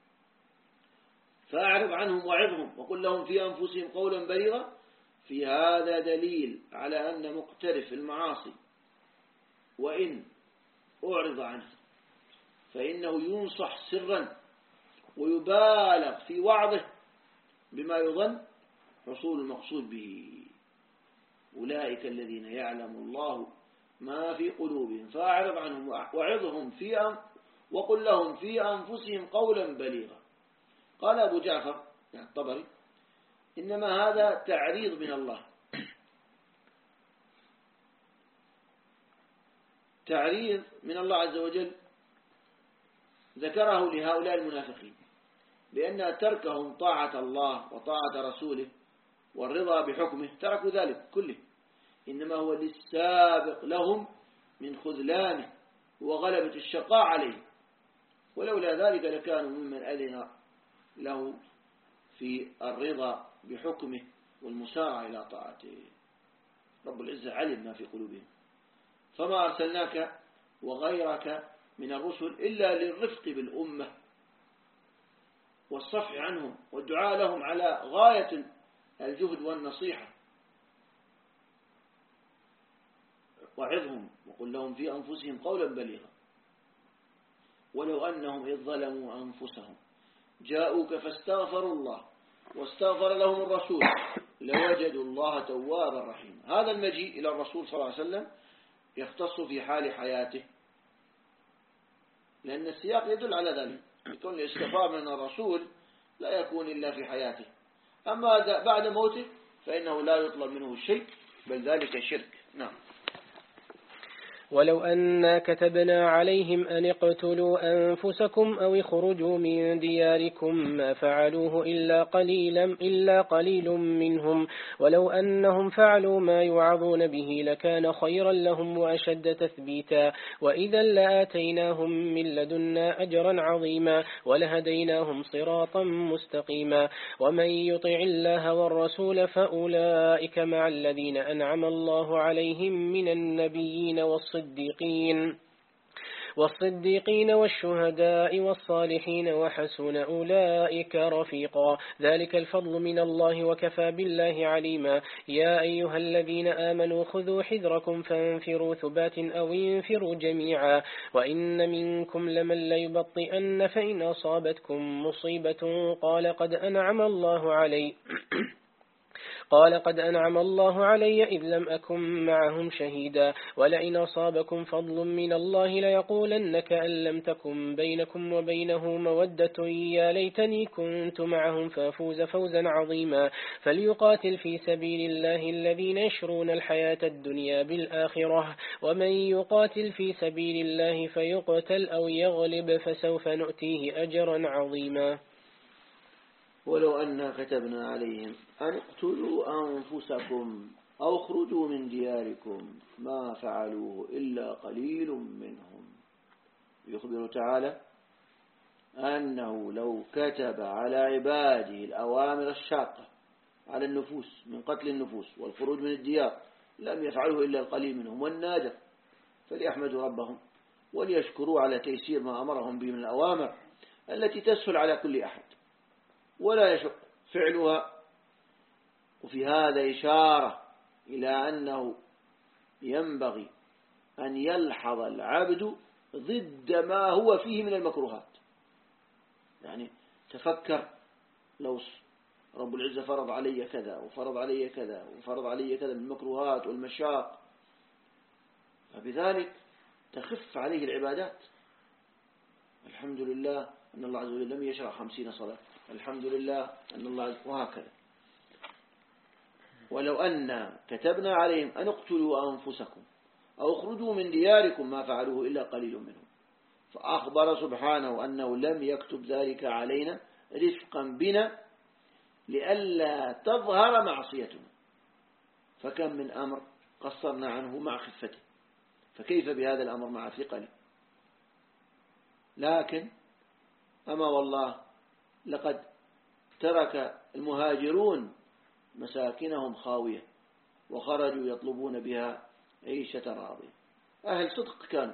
فأعرض عنهم وعظهم وقل لهم في أنفسهم قولا بليغا. في هذا دليل على أن مقترف المعاصي وإن أعرض عنه فإنه ينصح سرا ويبالغ في وعظه بما يظن حصول المقصود به. أولئك الذين يعلم الله ما في قلوبهم فأعرض عنهم وعظهم وقل لهم في أنفسهم قولا بليغا. قال أبو جعفر يعني الطبري إنما هذا تعريض من الله، تعريض من الله عز وجل ذكره لهؤلاء المنافقين بأن تركهم طاعة الله وطاعة رسوله والرضا بحكمه تركوا ذلك كله، إنما هو للسابق لهم من خذلانه وغلبة الشقاء عليه، ولولا ذلك لكانوا ممن أذن له في الرضا بحكمه والمسارعة إلى طاعته. رب العزة علم ما في قلوبهم، فما أرسلناك وغيرك من الرسل إلا للرفق بالأمة والصفح عنهم والدعاء لهم على غاية الجهد والنصيحة. وعظهم وقل لهم في أنفسهم قولا بليغا ولو أنهم إذ ظلموا أنفسهم جاءوك فاستغفروا الله واستغفر لهم الرسول لوجدوا الله توابا رحيما. هذا المجيء إلى الرسول صلى الله عليه وسلم يختص في حال حياته، لأن السياق يدل على ذلك، يكون الاستغفار من الرسول لا يكون إلا في حياته، أما بعد موته فإنه لا يطلب منه شيء بل ذلك شرك. نعم. ولو أنا كتبنا عليهم أن اقتلوا أنفسكم أو اخرجوا من دياركم ما فعلوه إلا قليل منهم، ولو أنهم فعلوا ما يوعظون به لكان خيرا لهم وأشد تثبيتا، وإذا لآتيناهم من لدنا أجرا عظيما ولهديناهم صراطا مستقيما. ومن يطع الله والرسول فأولئك مع الذين أنعم الله عليهم من النبيين والصديقين والشهداء والصالحين وحسن أولئك رفيقا، ذلك الفضل من الله وكفى بالله عليما. يا أيها الذين آمنوا خذوا حذركم فانفروا ثبات أو انفروا جميعا، وإن منكم لمن ليبطئن فإن أصابتكم مصيبة قال قد أنعم الله علي إذ لم أكن معهم شهيدا، ولئن أصابكم فضل من الله ليقولن كأن لم تكن بينكم وبينه مودة يا ليتني كنت معهم فأفوز فوزا عظيما. فليقاتل في سبيل الله الذين يشرون الحياة الدنيا بالآخرة، ومن يقاتل في سبيل الله فيقتل أو يغلب فسوف نؤتيه أجرا عظيما. ولو أننا كتبنا عليهم أن اقتلوا أنفسكم أو اخرجوا من دياركم ما فعلوه إلا قليل منهم. يخبر تعالى أنه لو كتب على عباده الأوامر الشاقة على النفوس من قتل النفوس والخروج من الديار لم يفعله إلا القليل منهم والنادر، فليحمدوا ربهم وليشكروا على تيسير ما أمرهم به من الأوامر التي تسهل على كل أحد ولا يشق فعلها. وفي هذا إشارة إلى أنه ينبغي أن يلحظ العبد ضد ما هو فيه من المكروهات. يعني تفكر لو رب العزة فرض علي كذا وفرض علي كذا وفرض علي كذا من المكروهات والمشاق، فبذلك تخف عليه العبادات. الحمد لله أن الله عز وجل لم يشرع 50 صلاة، الحمد لله أن الله وهكذا. ولو أن كتبنا عليهم أن اقتلوا أنفسكم أو اخرجوا من دياركم ما فعلوه إلا قليل منهم. فأخبر سبحانه أنه لم يكتب ذلك علينا رفقا بنا لئلا تظهر معصيتنا، فكم من أمر قصرنا عنه مع خفته، فكيف بهذا الأمر مع ثقله؟ لكن أما والله لقد ترك المهاجرون مساكنهم خاوية وخرجوا يطلبون بها عيشة راضية. أهل صدق كانوا،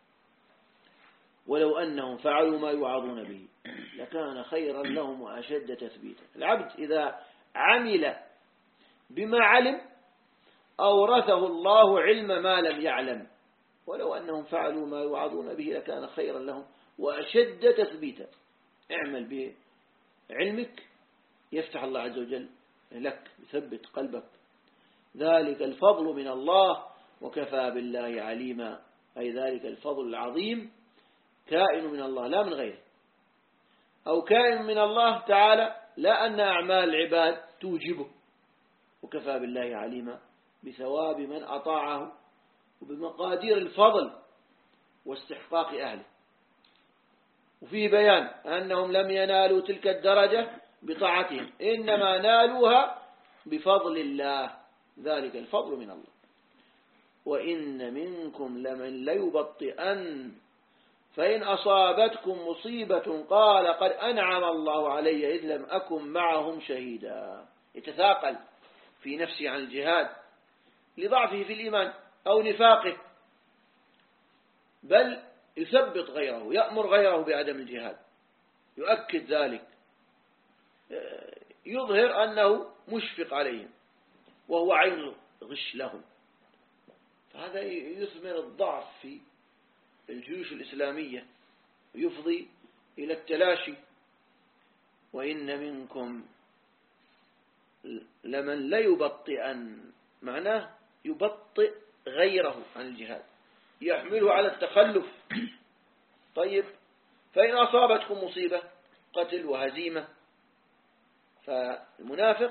ولو أنهم فعلوا ما يوعظون به لكان خيرا لهم وأشد تثبيتا. العبد إذا عمل بما علم أورثه الله علم ما لم يعلم، ولو أنهم فعلوا ما يوعظون به لكان خيرا لهم وأشد تثبيتا. اعمل بعلمك يفتح الله عز وجل لك، يثبت قلبك. ذلك الفضل من الله وكفى بالله عليما، أي ذلك الفضل العظيم كائن من الله لا من غيره، أو كائن من الله تعالى لا أن أعمال العباد توجبه، وكفى بالله عليما بثواب من أطاعه وبمقادير الفضل واستحقاق أهله. وفيه بيان أنهم لم ينالوا تلك الدرجة بطاعتهم، إنما نالوها بفضل الله، ذلك الفضل من الله. وإن منكم لمن ليبطئن فإن أصابتكم مصيبة قال قد أنعم الله علي إذ لم أكن معهم شهيدا. يتثاقل في نفسه عن الجهاد لضعفه في الإيمان أو نفاقه، بل يثبت غيره، يأمر غيره بعدم الجهاد، يؤكد ذلك، يظهر أنه مشفق عليهم وهو عين غش لهم. فهذا يثمر الضعف في الجيوش الإسلامية ويفضي إلى التلاشي. وإن منكم لمن ليبطئن، معناه يبطئ غيره عن الجهاد، يحمله على التخلف. طيب، فإن أصابتكم مصيبة قتل وهزيمة، فالمنافق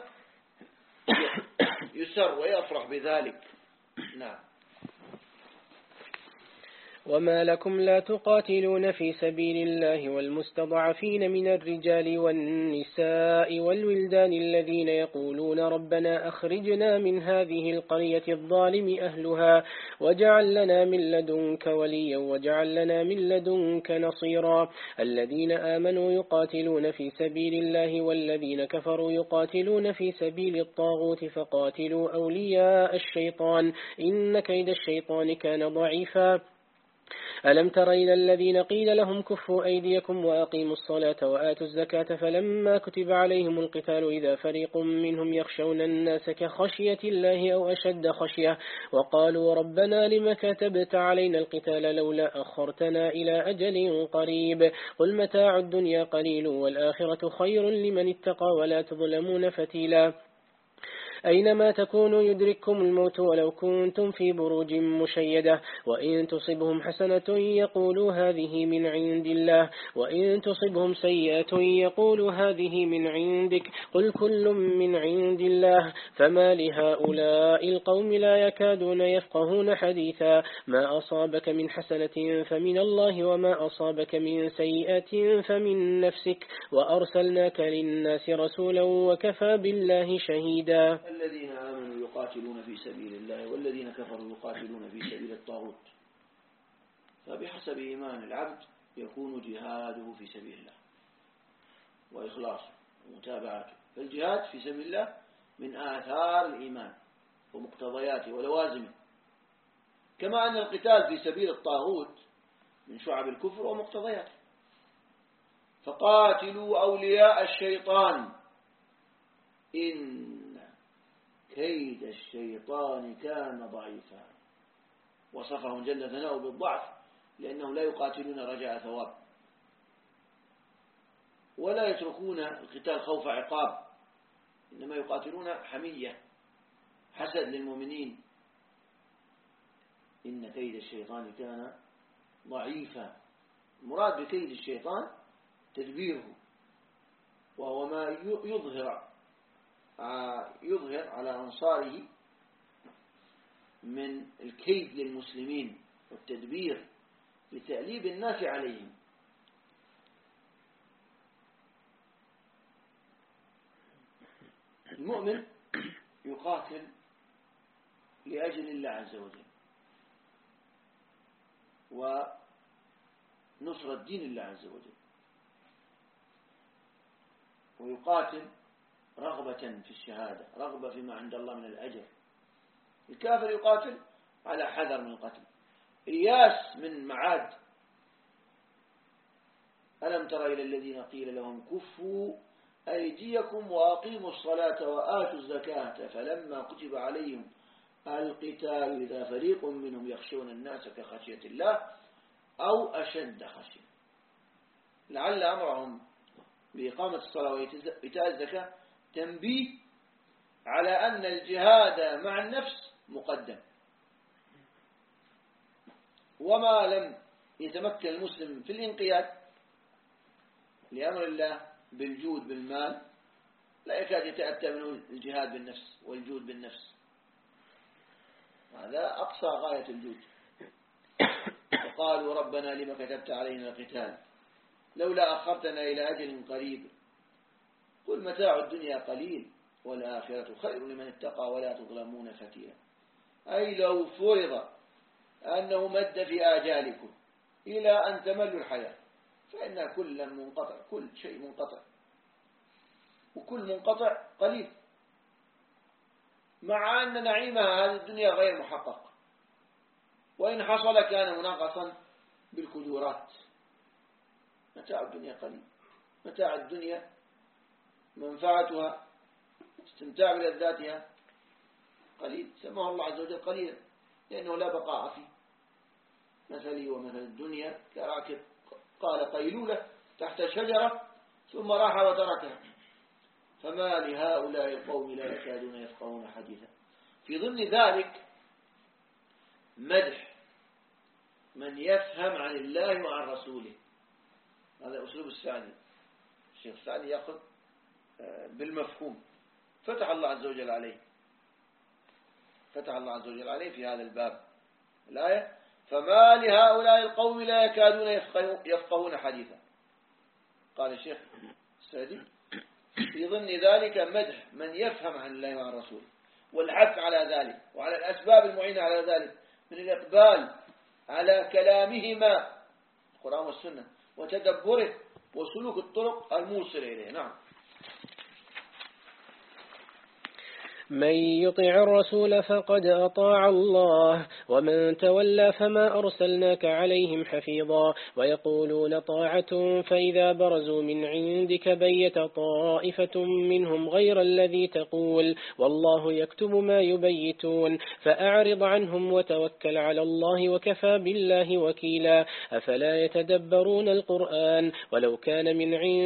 يسر ويفرح بذلك. نعم. وما لكم لا تقاتلون في سبيل الله والمستضعفين من الرجال والنساء والولدان الذين يقولون ربنا أخرجنا من هذه القرية الظالم أهلها واجعل لنا من لدنك وليا واجعل لنا من لدنك نصيرا. الذين آمنوا يقاتلون في سبيل الله والذين كفروا يقاتلون في سبيل الطاغوت فقاتلوا أولياء الشيطان إن كيد الشيطان كان ضعيفا. ألم تر إلى الذين قيل لهم كفوا أيديكم وأقيموا الصلاة وآتوا الزكاة فلما كتب عليهم القتال إذا فريق منهم يخشون الناس كخشية الله أو أشد خشية وقالوا ربنا لم كتبت علينا القتال لولا أخرتنا إلى أجل قريب قل متاع الدنيا قليل والآخرة خير لمن اتقى ولا تظلمون فتيلا. أينما تكونوا يدرككم الموت ولو كنتم في بروج مشيدة وإن تصبهم حسنة يقولوا هذه من عند الله وإن تصبهم سيئة يقولوا هذه من عندك قل كل من عند الله فما لهؤلاء القوم لا يكادون يفقهون حديثا. ما أصابك من حسنة فمن الله وما أصابك من سيئة فمن نفسك وأرسلناك للناس رسولا وكفى بالله شهيدا. الذين آمنوا يقاتلون في سبيل الله والذين كفروا يقاتلون في سبيل الطاغوت. فبحسب إيمان العبد يكون جهاده في سبيل الله وإخلاصه ومتابعته. فالجهاد في سبيل الله من آثار الإيمان ومقتضياته ولوازمه، كما أن القتال في سبيل الطاغوت من شعب الكفر ومقتضياته. فقاتلوا أولياء الشيطان إن كيد الشيطان كان ضعيفا. وصفهم جل ثناؤه بالضعف لأنهم لا يقاتلون رجاء ثواب ولا يتركون القتال خوف عقاب، إنما يقاتلون حمية حسد للمؤمنين. إن كيد الشيطان كان ضعيفا. المراد بكيد الشيطان تدبيره، وهو ما يظهر يظهر على أنصاره من الكيد للمسلمين والتدبير لتأليب الناس عليهم. المؤمن يقاتل لأجل الله عز وجل ونصرة دين الله عز وجل، ويقاتل رغبة في الشهادة، رغبة فيما عند الله من الأجر. الكافر يقاتل على حذر من القتل، إياس من معاد. ألم تر إلى الذين قيل لهم كفوا أيديكم وأقيموا الصلاة وآتوا الزكاة فلما كتب عليهم القتال إذا فريق منهم يخشون الناس كخشية الله أو أشد خشية. لعل أمرهم بإقامة الصلاة وإيتاء الزكاة تنبيه على أن الجهاد مع النفس مقدم، وما لم يتمكن المسلم في الانقياد لأمر الله بالجود بالمال لا يكاد يتأتى منه الجهاد بالنفس والجود بالنفس. هذا أقصى غاية الجود. وقالوا ربنا لما كتبت علينا القتال لولا أخرتنا إلى أجل قريب قل متاع الدنيا قليل والآخرة خير لمن اتقى ولا تظلمون فتيلا. أي لو فرض أنه مد في آجالكم إلى أن تملوا الحياة فإن كل منقطع، كل شيء منقطع، وكل منقطع قليل، مع أن نعيمها هذه الدنيا غير محقق، وإن حصل كان مناقصا بالكدورات. متاع الدنيا قليل، متاع الدنيا منفعتها استمتاع بلذاتها قليل، سماه الله عز وجل قليلا لأنه لا بقاء فيه. مثلي ومثل الدنيا كراكب قال قيلولة تحت شجرة ثم راح وتركها فما لهؤلاء القوم لا يكادون يفقهون حديثا. في ضمن ذلك مدح من يفهم عن الله وعن رسوله. هذا أسلوب السعدي. الشيخ السعدي يأخذ بالمفهوم. فتح الله عز وجل عليه، فتح الله عز وجل عليه في هذا الباب الآية فما لهؤلاء القوم لا يكادون يفقهون حديثا. قال الشيخ السعدي في ضمن ذلك مدح من يفهم عن الله وعن رسوله، والحث على ذلك وعلى الأسباب المعينة على ذلك من الإقبال على كلامهما القرآن والسنة وتدبره وسلوك الطرق الموصلة إليه. نعم. من يطع الرسول فقد أطاع الله ومن تولى فما أرسلناك عليهم حفيظا ويقولون طاعة فإذا برزوا من عندك بيت طائفة منهم غير الذي تقول والله يكتب ما يبيتون فأعرض عنهم وتوكل على الله وكفى بالله وكيلا. أفلا يتدبرون القرآن ولو كان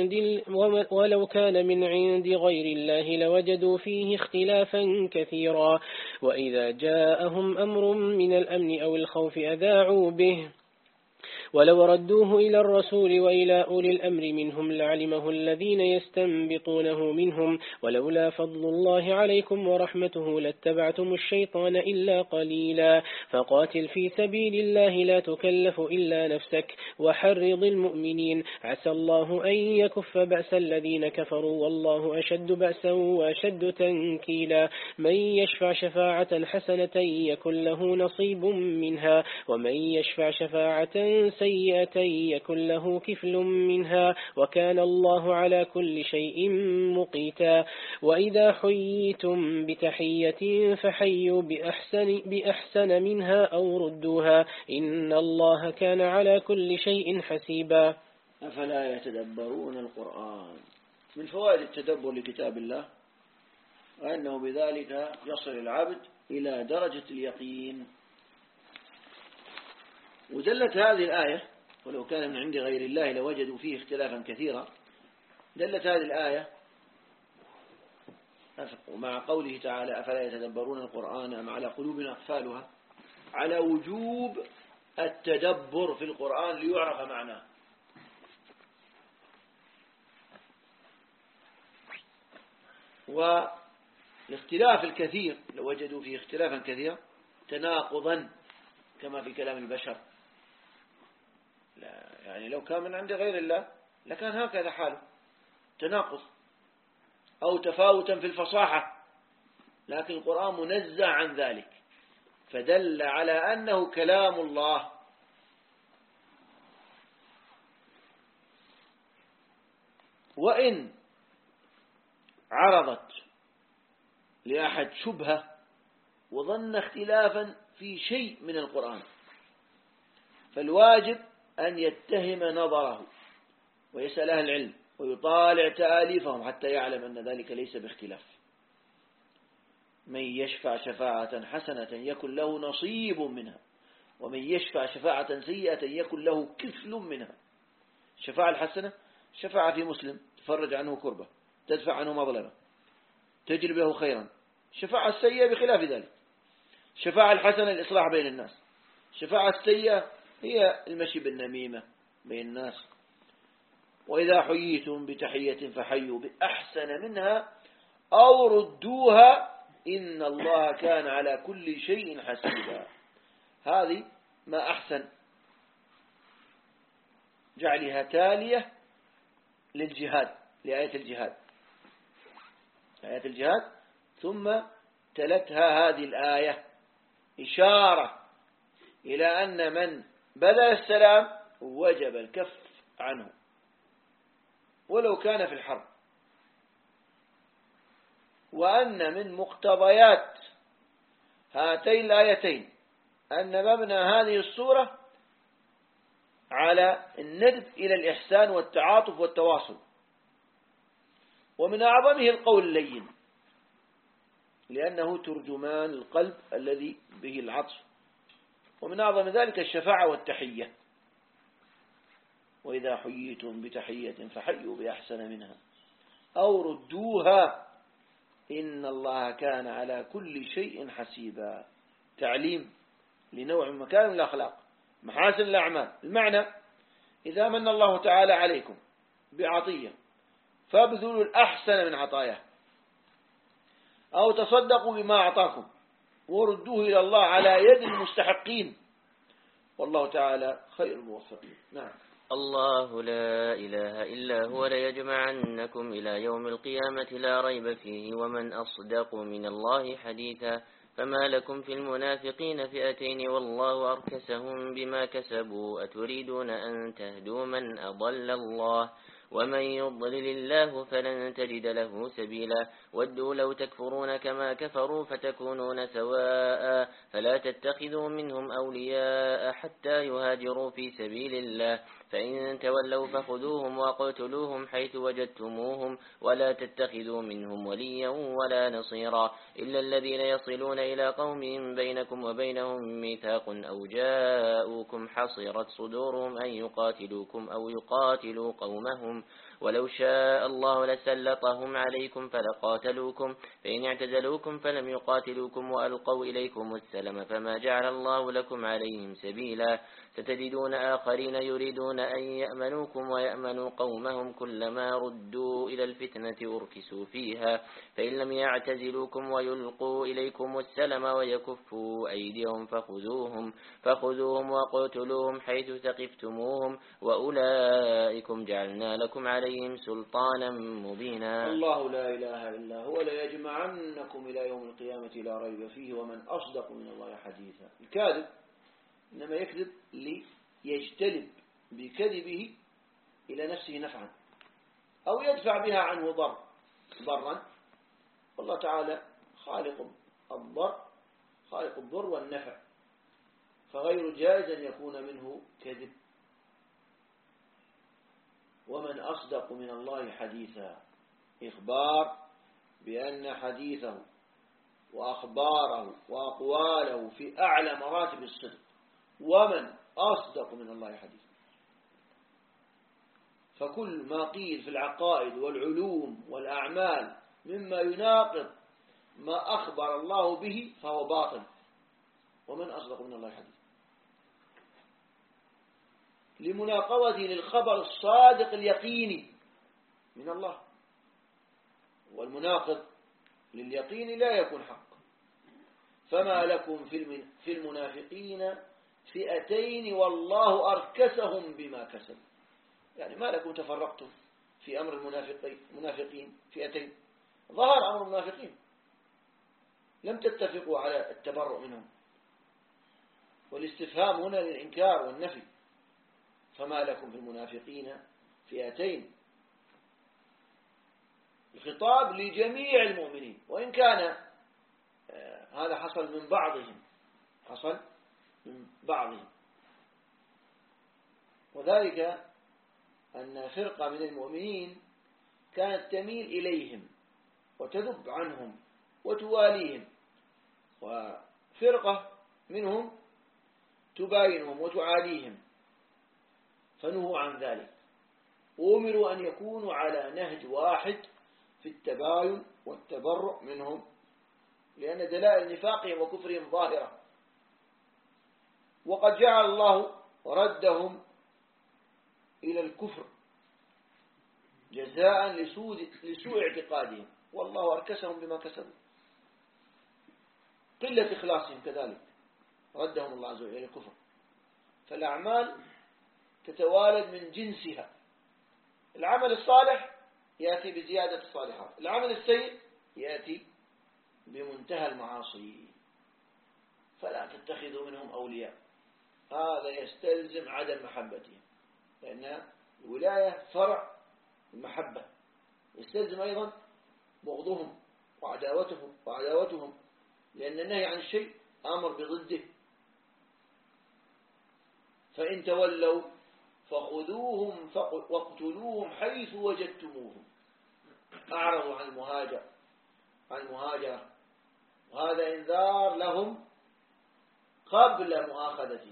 من عند غير الله لوجدوا فيه اختلافا كثيرا وإذا جاءهم أمر من الأمن أو الخوف أذاعوا به ولو ردوه إلى الرسول وإلى أولي الأمر منهم لعلمه الذين يستنبطونه منهم ولولا فضل الله عليكم ورحمته لاتبعتم الشيطان إلا قليلا. فقاتل في سبيل الله لا تكلف إلا نفسك وحرض المؤمنين عسى الله أن يكف بأس الذين كفروا والله أشد بأسا وأشد تنكيلا. من يشفع شفاعة حسنة يكن له نصيب منها ومن يشفع شفاعة سيئة يكن له كفل منها وكان الله على كل شيء مقيتا. وإذا حييتم بتحية فحيوا بأحسن منها أو ردوها إن الله كان على كل شيء حسيبا. أفلا يتدبرون القرآن. من فوائد التدبر لكتاب الله وأنه بذلك يصل العبد إلى درجة اليقين. ودلت هذه الآية ولو كان من عند غير الله لوجدوا فيه اختلافا كثيرا. دلت هذه الآية ومع قوله تعالى أفلا يتدبرون القرآن أم على قلوب أقفالها على وجوب التدبر في القرآن ليعرف معناه. الاختلاف الكثير لو وجدوا فيه اختلافا كثيرا تناقضا كما في كلام البشر، لا يعني لو كان من عند غير الله لكان هكذا حاله تناقض أو تفاوتا في الفصاحة، لكن القرآن منزه عن ذلك فدل على أنه كلام الله. وإن عرضت لأحد شبهة وظن اختلافا في شيء من القرآن فالواجب أن يتهم نظره ويسأل أهل العلم ويطالع تآليفهم حتى يعلم أن ذلك ليس باختلاف. من يشفع شفاعة حسنة يكن له نصيب منها، ومن يشفع شفاعة سيئة يكن له كفل منها. الشفاعة الحسنة شفاعة في مسلم تفرج عنه كربة، تدفع عنه مظلمة، تجلب له خيرا. الشفاعة السيئة بخلاف ذلك. الشفاعة الحسنة الإصلاح بين الناس، الشفاعة السيئة هي المشي بالنميمة بين الناس. وإذا حييتم بتحية فحيوا بأحسن منها أو ردوها إن الله كان على كل شيء حسيبا. هذه ما أحسن جعلها تالية للجهاد، لآية الجهاد، آية الجهاد، ثم تلتها هذه الآية إشارة إلى أن من بذل السلام وجب الكف عنه ولو كان في الحرب، وأن من مقتضيات هاتين الآيتين أن مبنى هذه السورة على الندب إلى الإحسان والتعاطف والتواصل، ومن أعظمه القول اللين لأنه ترجمان القلب الذي به العطف، ومن أعظم ذلك الشفاعة والتحية. وإذا حييتم بتحية فحيوا بأحسن منها أو ردوها إن الله كان على كل شيء حسيبا. تعليم لنوع من مكارم الأخلاق، محاسن الأعمال. المعنى إذا من الله تعالى عليكم بعطية فابذلوا الأحسن من عطاياه، أو تصدقوا بما أعطاكم وردوه إلى الله على يد المستحقين، والله تعالى خير الموفقين. نعم. الله لا إله إلا هو ليجمعنكم إلى يوم القيامة لا ريب فيه ومن أصدق من الله حديثا. فما لكم في المنافقين فئتين والله أركسهم بما كسبوا أتريدون أن تهدوا من أضل الله ومن يضلل الله فلن تجد له سبيلا. ودوا لو تكفرون كما كفروا فتكونون سواء فلا تتخذوا منهم أولياء حتى يهاجروا في سبيل الله فإن تولوا فخذوهم وقتلوهم حيث وجدتموهم ولا تتخذوا منهم وليا ولا نصيرا إلا الذين يصلون إلى قوم بينكم وبينهم ميثاق أو جاءوكم حصرت صدورهم أن يقاتلوكم أو يقاتلوا قومهم ولو شاء الله لسلطهم عليكم فلقاتلوكم فإن اعتزلوكم فلم يقاتلوكم وألقوا إليكم السلم فما جعل الله لكم عليهم سبيلا. ستجدون آخرين يريدون أن يأمنوكم ويأمنوا قومهم كلما ردوا إلى الفتنة أركسوا فيها فإن لم يعتزلوكم ويلقوا إليكم السلم ويكفوا أيديهم فخذوهم وقتلوهم حيث ثقفتموهم وأولئكم جعلنا لكم عليهم سلطانا مبينا. الله لا إله إلا هو ليجمعنكم إلى يوم القيامة لا ريب فيه ومن أصدق من الله حديثا. الكاذب إنما يكذب ليجتلب بكذبه إلى نفسه نفعا أو يدفع بها عنه ضرا، والله تعالى خالق الضر والنفع، فغير جائز أن يكون منه كذب. ومن أصدق من الله حديثا، إخبار بأن حديثه وأخباره وأقواله في أعلى مراتب الصدق. ومن أصدق من الله حديثا، فكل ما قيل في العقائد والعلوم والأعمال مما يناقض ما أخبر الله به فهو باطل. ومن أصدق من الله حديثا لمناقضة للخبر الصادق اليقيني من الله، والمناقض لليقين لا يكون حق. فما لكم في المنافقين فئتين والله أركسهم بما كسبوا. يعني ما لكم تفرقتم في أمر المنافقين فئتين، ظهر أمر المنافقين لم تتفقوا على التبرؤ منهم، والاستفهام هنا للإنكار والنفي. فما لكم في المنافقين فئتين، الخطاب لجميع المؤمنين، وإن كان هذا حصل من بعضهم، وذلك أن فرقة من المؤمنين كانت تميل إليهم وتذب عنهم وتواليهم، وفرقة منهم تباينهم وتعاديهم، فنهوا عن ذلك، وأمروا أن يكونوا على نهج واحد في التباين والتبرؤ منهم، لأن دلائل نفاقهم وكفرهم ظاهرة. وقد جعل الله ردهم إلى الكفر جزاء لسوء اعتقادهم، والله أركسهم بما كسبوا. قلة إخلاصهم كذلك ردهم الله عز وجل إلى الكفر. فالأعمال تتوالد من جنسها، العمل الصالح يأتي بزيادة الصالحات، العمل السيء يأتي بمنتهى المعاصي. فلا تتخذوا منهم أولياء، هذا يستلزم عدم محبتهم، لأن الولاية فرع المحبة، يستلزم أيضا بغضهم وعداوتهم، لأن النهي عن الشيء أمر بضده. فإن تولوا فخذوهم واقتلوهم حيث وجدتموهم. أعرضوا عن المهاجرة، وهذا إنذار لهم قبل مؤاخذتهم.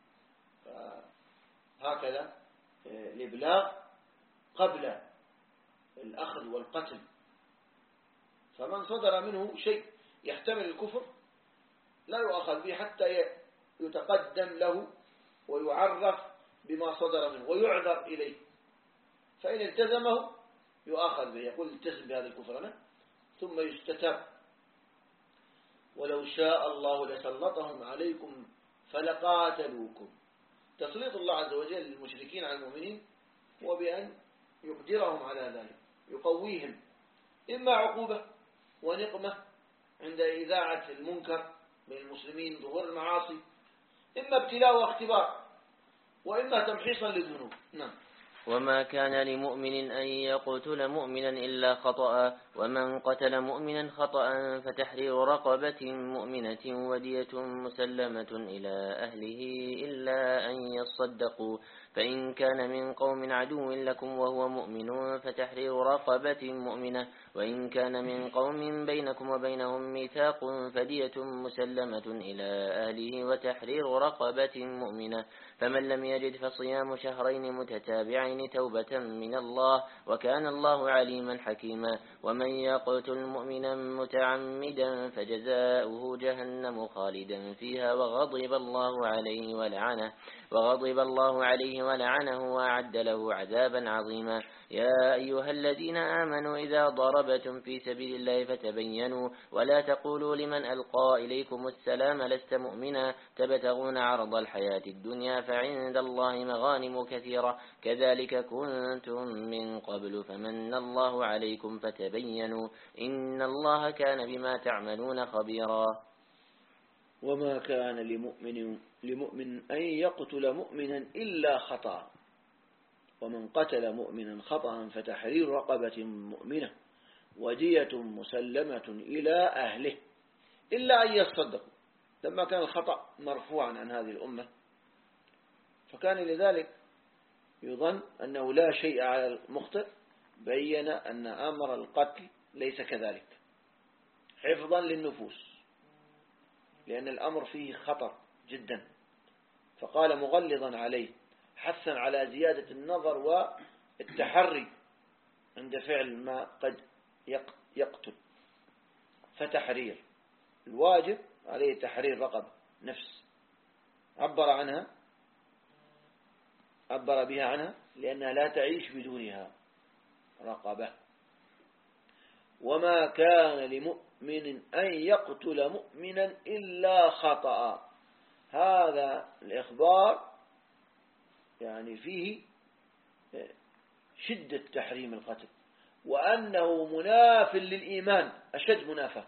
هكذا الإبلاغ قبل الأخذ والقتل. فمن صدر منه شيء يحتمل الكفر لا يؤخذ به حتى يتقدم له ويعرف بما صدر منه ويعذر إليه، فإن التزمه يؤخذ به، يقول التزم بهذا الكفر أنا، ثم يستتاب. ولو شاء الله لسلطهم عليكم فلقاتلوكم. تسليط الله عز وجل للمشركين على المؤمنين هو بأن يقدرهم على ذلك، يقويهم، إما عقوبة ونقمة عند إذاعة المنكر من المسلمين ظهور المعاصي، إما ابتلاء واختبار، وإما تمحيصا للذنوب. نعم. وما كان لمؤمن أن يقتل مؤمنا إلا خطأ، ومن قتل مؤمنا خطأ فتحرير رقبة مؤمنة ودية مسلمة إلى أهله إلا أن يصدقوا، فإن كان من قوم عدو لكم وهو مؤمن فتحرير رقبة مؤمنة، وإن كان من قوم بينكم وبينهم ميثاق فدية مسلمة إلى أهله وتحرير رقبة مؤمنة، فمن لم يجد فصيام شهرين متتابعين توبة من الله، وكان الله عليما حكيما. ومن يقتل مؤمنا متعمدا فجزاؤه جهنم خالدا فيها وغضب الله عليه ولعنه وأعد له عذابا عظيما. يا أيها الذين آمنوا إذا ضربتم في سبيل الله فتبينوا ولا تقولوا لمن ألقى إليكم السلام لست مؤمنا تبتغون عرض الحياة الدنيا فعند الله مغانم كثيرة كذلك كنتم من قبل فمن الله عليكم فتبينوا إن الله كان بما تعملون خبيرا. وما كان لمؤمن أن يقتل مؤمنا إلا خطأ، ومن قتل مؤمنا خطأ فتحرير رقبة مؤمنة ودية مسلمة إلى أهله إلا أن يصدقوا. لما كان الخطأ مرفوعا عن هذه الأمة فكان لذلك يظن أنه لا شيء على المخطئ، بين أن أمر القتل ليس كذلك حفظا للنفوس، لأن الأمر فيه خطر جدا، فقال مغلظا عليه حثا على زيادة النظر والتحري عند فعل ما قد يقتل. فتحرير الواجب عليه تحرير رقبة نفس، عبر بها عنها لأنها لا تعيش بدونها رقبة. وما كان لمؤمن أن يقتل مؤمنا إلا خطأ. هذا الإخبار يعني فيه شدة تحريم القتل، وأنه مناف للإيمان أشد منافة،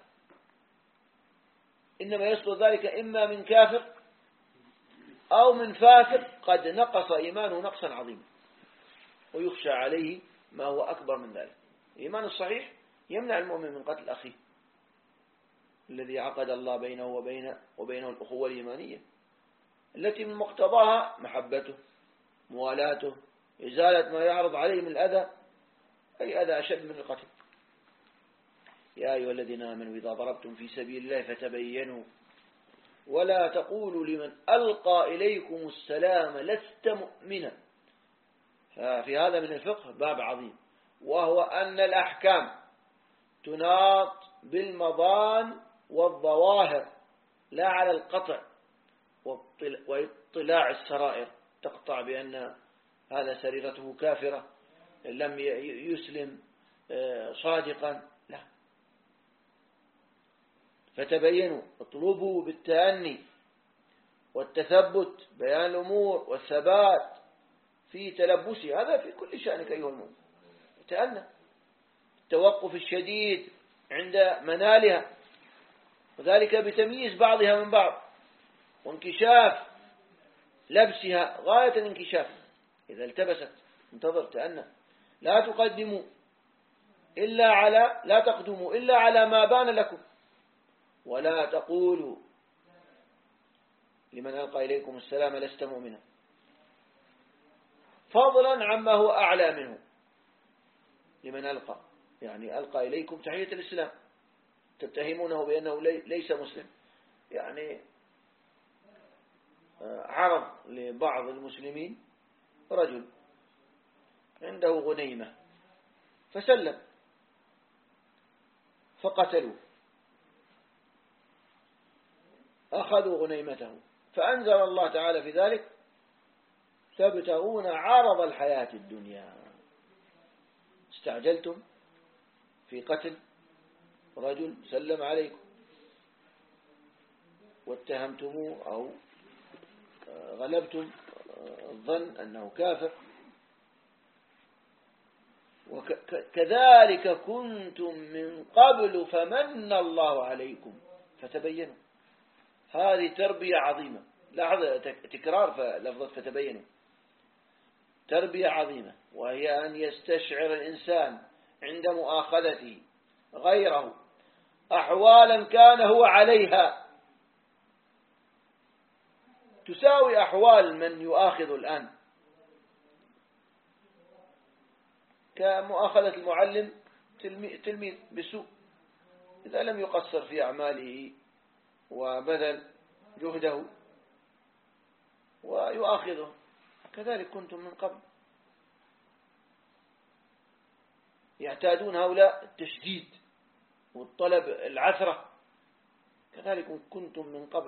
إنما يصدر ذلك إما من كافر أو من فاسق قد نقص إيمانه نقصا عظيما، ويخشى عليه ما هو أكبر من ذلك. الإيمان الصحيح يمنع المؤمن من قتل أخيه الذي عقد الله بينه وبينه الأخوة الإيمانية التي من مقتضاها محبته، موالاته، إزالة ما يعرض عليه من الأذى، أي أذى أشد من القتل. يا أيها الذين آمنوا إذا ضربتم في سبيل الله فتبينوا ولا تقولوا لمن ألقى إليكم السلام لست مؤمنا. ففي هذا من الفقه باب عظيم، وهو أن الأحكام تناط بالمظان والظواهر لا على القطع واطلاع السرائر، تقطع بأن هذا سريرته كافرة لم يسلم صادقا، لا. فتبينوا، اطلبوا بالتأني والتثبت، بيان الأمور والثبات في تلبسه، هذا في كل شأنك أيها المؤمن. تأنى، التوقف الشديد عند منالها، وذلك بتمييز بعضها من بعض وانكشاف لبسها غاية الانكشاف. إذا التبست انتظر، تأنى، لا تقدموا لا تقدموا إلا على ما بان لكم، ولا تقولوا لمن ألقى إليكم السلام لست مؤمنا، فضلا عما هو أعلى منه. لمن ألقى يعني ألقى إليكم تحية الإسلام، تتهمونه بأنه ليس مسلم. يعني عرض لبعض المسلمين رجل عنده غنيمة فسلم فقتلوه، أخذوا غنيمته، فأنزل الله تعالى في ذلك تبتغون عرض الحياة الدنيا. استعجلتم في قتل رجل سلم عليكم واتهمتموه أو غلبتم الظن أنه كافر، وكذلك كنتم من قبل فمن الله عليكم فتبينوا. هذه تربية عظيمة، لاحظ تكرار لفظة فتبينوا، تربية عظيمة، وهي أن يستشعر الإنسان عند مؤاخذته غيره أحوالا كان هو عليها تساوي أحوال من يؤاخذ الآن، كمؤاخذة المعلم تلميذ بسوء إذا لم يقصر في أعماله وبذل جهده ويؤاخذه. كذلك كنتم من قبل. يعتادون هؤلاء التشديد والطلب العثرة، كذلك كنتم من قبل.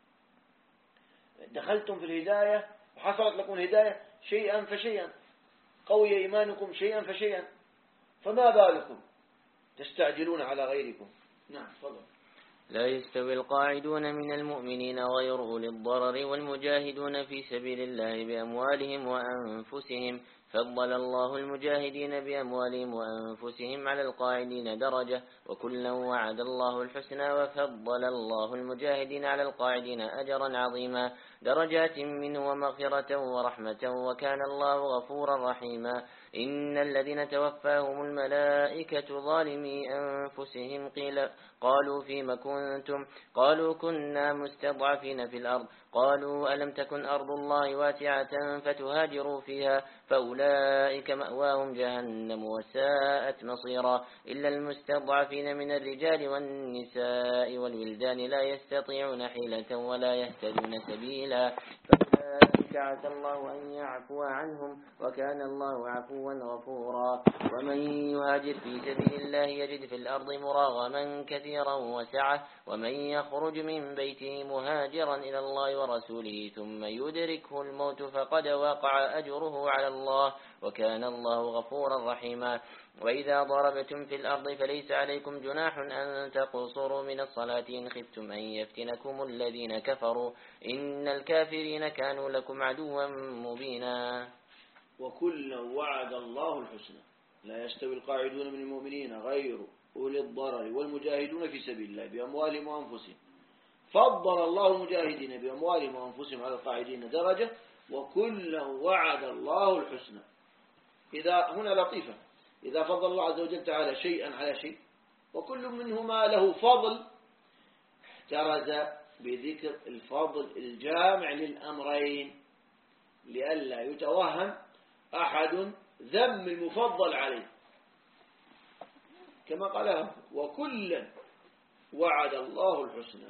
دخلتم في الهداية وحصلت لكم الهداية شيئا فشيئا، قوي إيمانكم شيئا فشيئا، فما بالكم تستعجلون على غيركم. نعم تفضل. لا يستوي القاعدون من المؤمنين غير أولي الضرر والمجاهدون في سبيل الله بأموالهم وأنفسهم، فضل الله المجاهدين بأموالهم وأنفسهم على القاعدين درجة، وكلا وعد الله الحسنى، وفضل الله المجاهدين على القاعدين أجرا عظيما، درجات منه ومغفرة ورحمة، وكان الله غفورا رحيما. إن الذين توفاهم الملائكة ظالمي أنفسهم قالوا فيما كنتم؟ قالوا كنا مستضعفين في الأرض. قالوا ألم تكن أرض الله واسعة فتهاجروا فيها؟ فأولئك مأواهم جهنم وساءت مصيرا، إلا المستضعفين من الرجال والنساء والولدان لا يستطيعون حيلة ولا يهتدون سبيلا، فأولئك عسى الله أن يعفو عنهم، وكان الله عفوا غفورا. ومن يهاجر يهاجر في سبيل الله يجد في الأرض مراغما كثيرا وسعة ومن يخرج من بيته مهاجرا إلى الله ورسوله ثم يدركه الموت فقد وقع أجره على الله وكان الله غفورا رحيما وإذا ضربتم في الأرض فليس عليكم جناح أن تقصروا من الصلاة إن خفتم أن يفتنكم الذين كفروا إن الكافرين كانوا لكم عدوا مبينا. وكلا وعد الله الحسنى لا يستوي القاعدون من المؤمنين غير أولي الضرر والمجاهدون في سبيل الله بأموالهم وأنفسهم فضل الله المجاهدين بأموالهم وأنفسهم على القاعدين درجة وكلا وعد الله الحسنى. إذا هنا لطيفة إذا فضل الله عز وجل تعالى شيئا على شيء وكل منهما له فضل احترز بذكر الفضل الجامع للأمرين لئلا يتوهم أحد ذم المفضل عليه كما قال وكلا وعد الله الحسنى.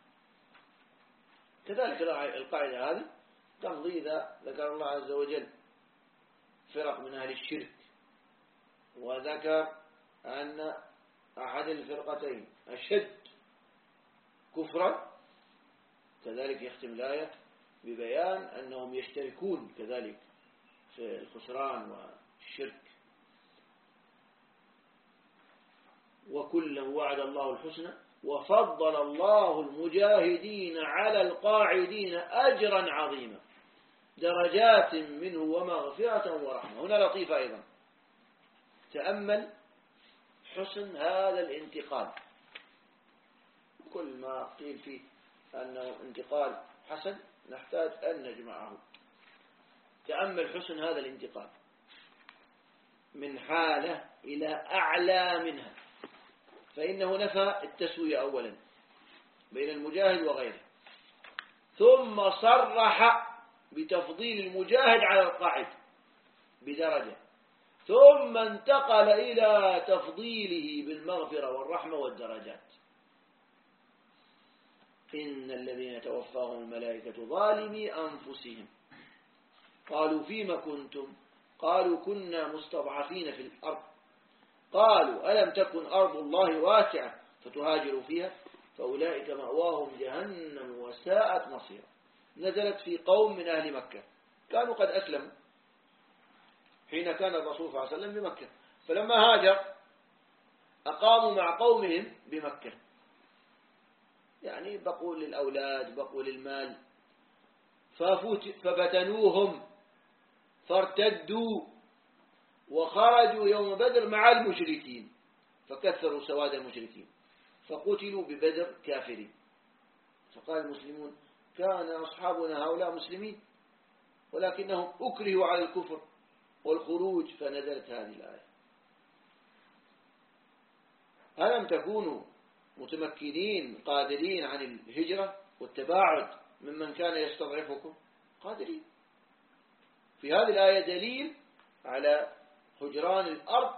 كذلك القاعدة هذه تمضي إذا ذكر الله عز وجل فرق من أهل الشرك وذكر أن أحد الفرقتين أشد كفرا كذلك يختم الآية ببيان أنهم يشتركون كذلك في الخسران والشرك. وكلا وعد الله الحسنى وفضل الله المجاهدين على القاعدين أجرا عظيما درجات منه ومغفرة ورحمة. هنا لطيفة أيضا تأمل حسن هذا الانتقال كل ما قيل فيه أنه انتقال حسن نحتاج أن نجمعه. تأمل حسن هذا الانتقال من حالة إلى أعلى منها فإنه نفى التسوية أولا بين المجاهد وغيره ثم صرح بتفضيل المجاهد على القاعد بدرجة ثم انتقل إلى تفضيله بالمغفرة والرحمة والدرجات. إن الذين توفاهم الملائكة ظالمي أنفسهم قالوا فيما كنتم قالوا كنا مستضعفين في الأرض قالوا ألم تكن أرض الله واسعة فتهاجروا فيها فأولئك مأواهم جهنم وساءت مصيرا. نزلت في قوم من أهل مكة كانوا قد أسلموا حين كان الرسول صلى الله عليه وسلم بمكة فلما هاجر أقاموا مع قومهم بمكة يعني بقوا للأولاد بقوا للمال ففتنوهم فارتدوا وخرجوا يوم بدر مع المشركين فكثروا سواد المشركين فقتلوا ببدر كافرين. فقال المسلمون كان أصحابنا هؤلاء مسلمين ولكنهم أكرهوا على الكفر والخروج فنزلت هذه الآية ألم تكونوا متمكنين قادرين عن الهجرة والتباعد ممن كان يستضعفكم قادرين. في هذه الآية دليل على هجران الأرض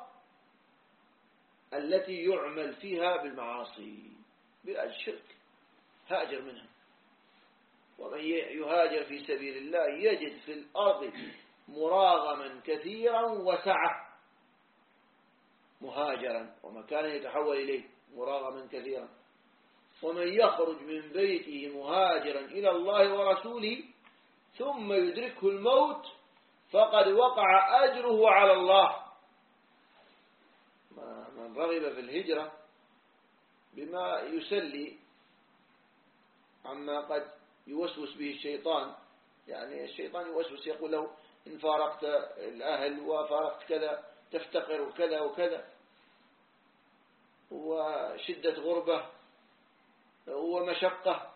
التي يعمل فيها بالمعاصي بالشرك هاجر منها. ومن يهاجر في سبيل الله يجد في الأرض مراغما كثيرا وسعة مهاجرا ومكانا يتحول إليه مراغما كثيرا ومن يخرج من بيته مهاجرا إلى الله ورسوله ثم يدركه الموت فقد وقع أجره على الله. من رغب في الهجرة بما يسلي عما قد يوسوس به الشيطان يعني الشيطان يوسوس يقول له إن فارقت الأهل وفارقت كذا تفتقر وكذا وكذا وشدة غربة ومشقة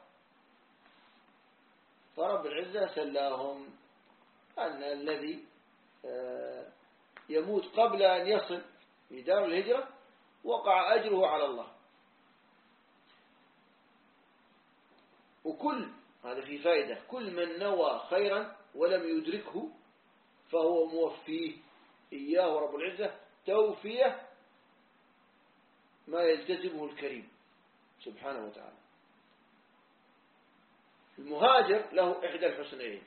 فرب العزة سلاهم أن الذي يموت قبل أن يصل في دار الهجرة وقع أجره على الله. وكل هذا في فائدة كل من نوى خيرا ولم يدركه فهو موفيه إياه رب العزة توفيه ما يلتزمه الكريم سبحانه وتعالى. المهاجر له إحدى الحسنين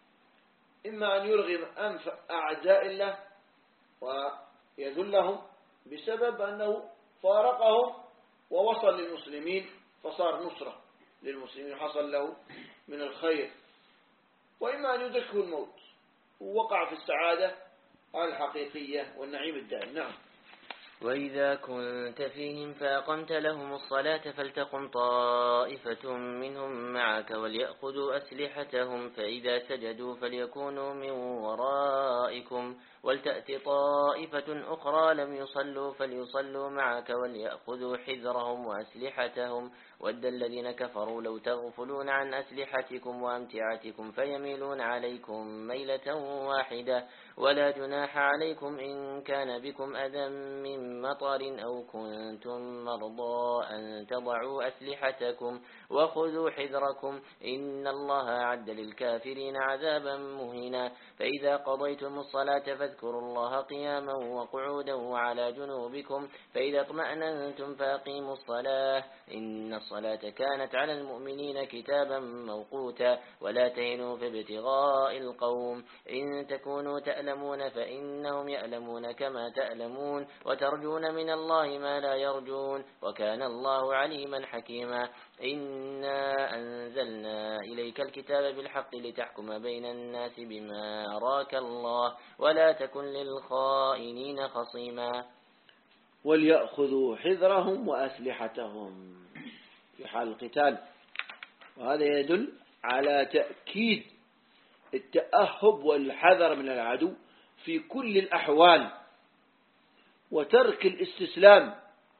إما أن يلغم أنف أعداء الله ويذلهم بسبب أنه فارقهم ووصل للمسلمين فصار نصرة للمسلمين حصل له من الخير، وإما أن يدركه الموت ووقع في السعادة الحقيقية والنعيم الدائم. نعم. وإذا كنت فيهم فأقمت لهم الصلاة فلتقم طائفة منهم معك وليأخذوا أسلحتهم فإذا سجدوا فليكونوا من ورائكم ولتأت طائفة أخرى لم يصلوا فليصلوا معك وليأخذوا حذرهم وأسلحتهم ود الذين كفروا لو تغفلون عن أسلحتكم وأمتعتكم فيميلون عليكم ميلة واحدة ولا جناح عليكم إن كان بكم أذى من مطر أو كنتم مرضى أن تضعوا أسلحتكم وخذوا حذركم إن الله أعد للكافرين عذابا مهينا. فإذا قضيتم الصلاة فاذكروا الله قياما وقعودا وعلى جنوبكم فإذا اطمأننتم فأقيموا الصلاة إن الصلاة كانت على المؤمنين كتابا موقوتا ولا تهنوا في ابتغاء القوم إن تكونوا تألمون فإنهم يألمون كما تألمون وترجون من الله ما لا يرجون وكان الله عليما حكيما. إنا أنزلنا إليك الكتاب بالحق لتحكم بين الناس بما أراك الله ولا تكن للخائنين خصيما. وليأخذوا حذرهم وأسلحتهم في حال القتال، وهذا يدل على تأكيد التأهب والحذر من العدو في كل الأحوال وترك الاستسلام.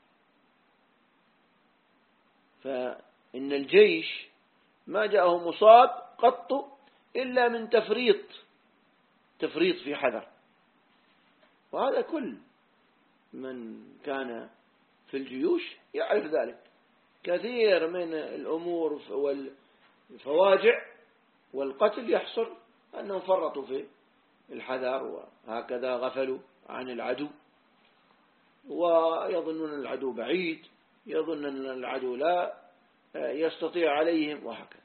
فإن الجيش ما جاءه مصاب قط إلا من تفريط في حذر، وهذا كل من كان في الجيوش يعرف ذلك. كثير من الأمور والفواجع والقتل يحصل أنهم فرطوا في الحذر وهكذا غفلوا عن العدو ويظنون العدو بعيد، يظن أن العدو لا يستطيع عليهم وهكذا.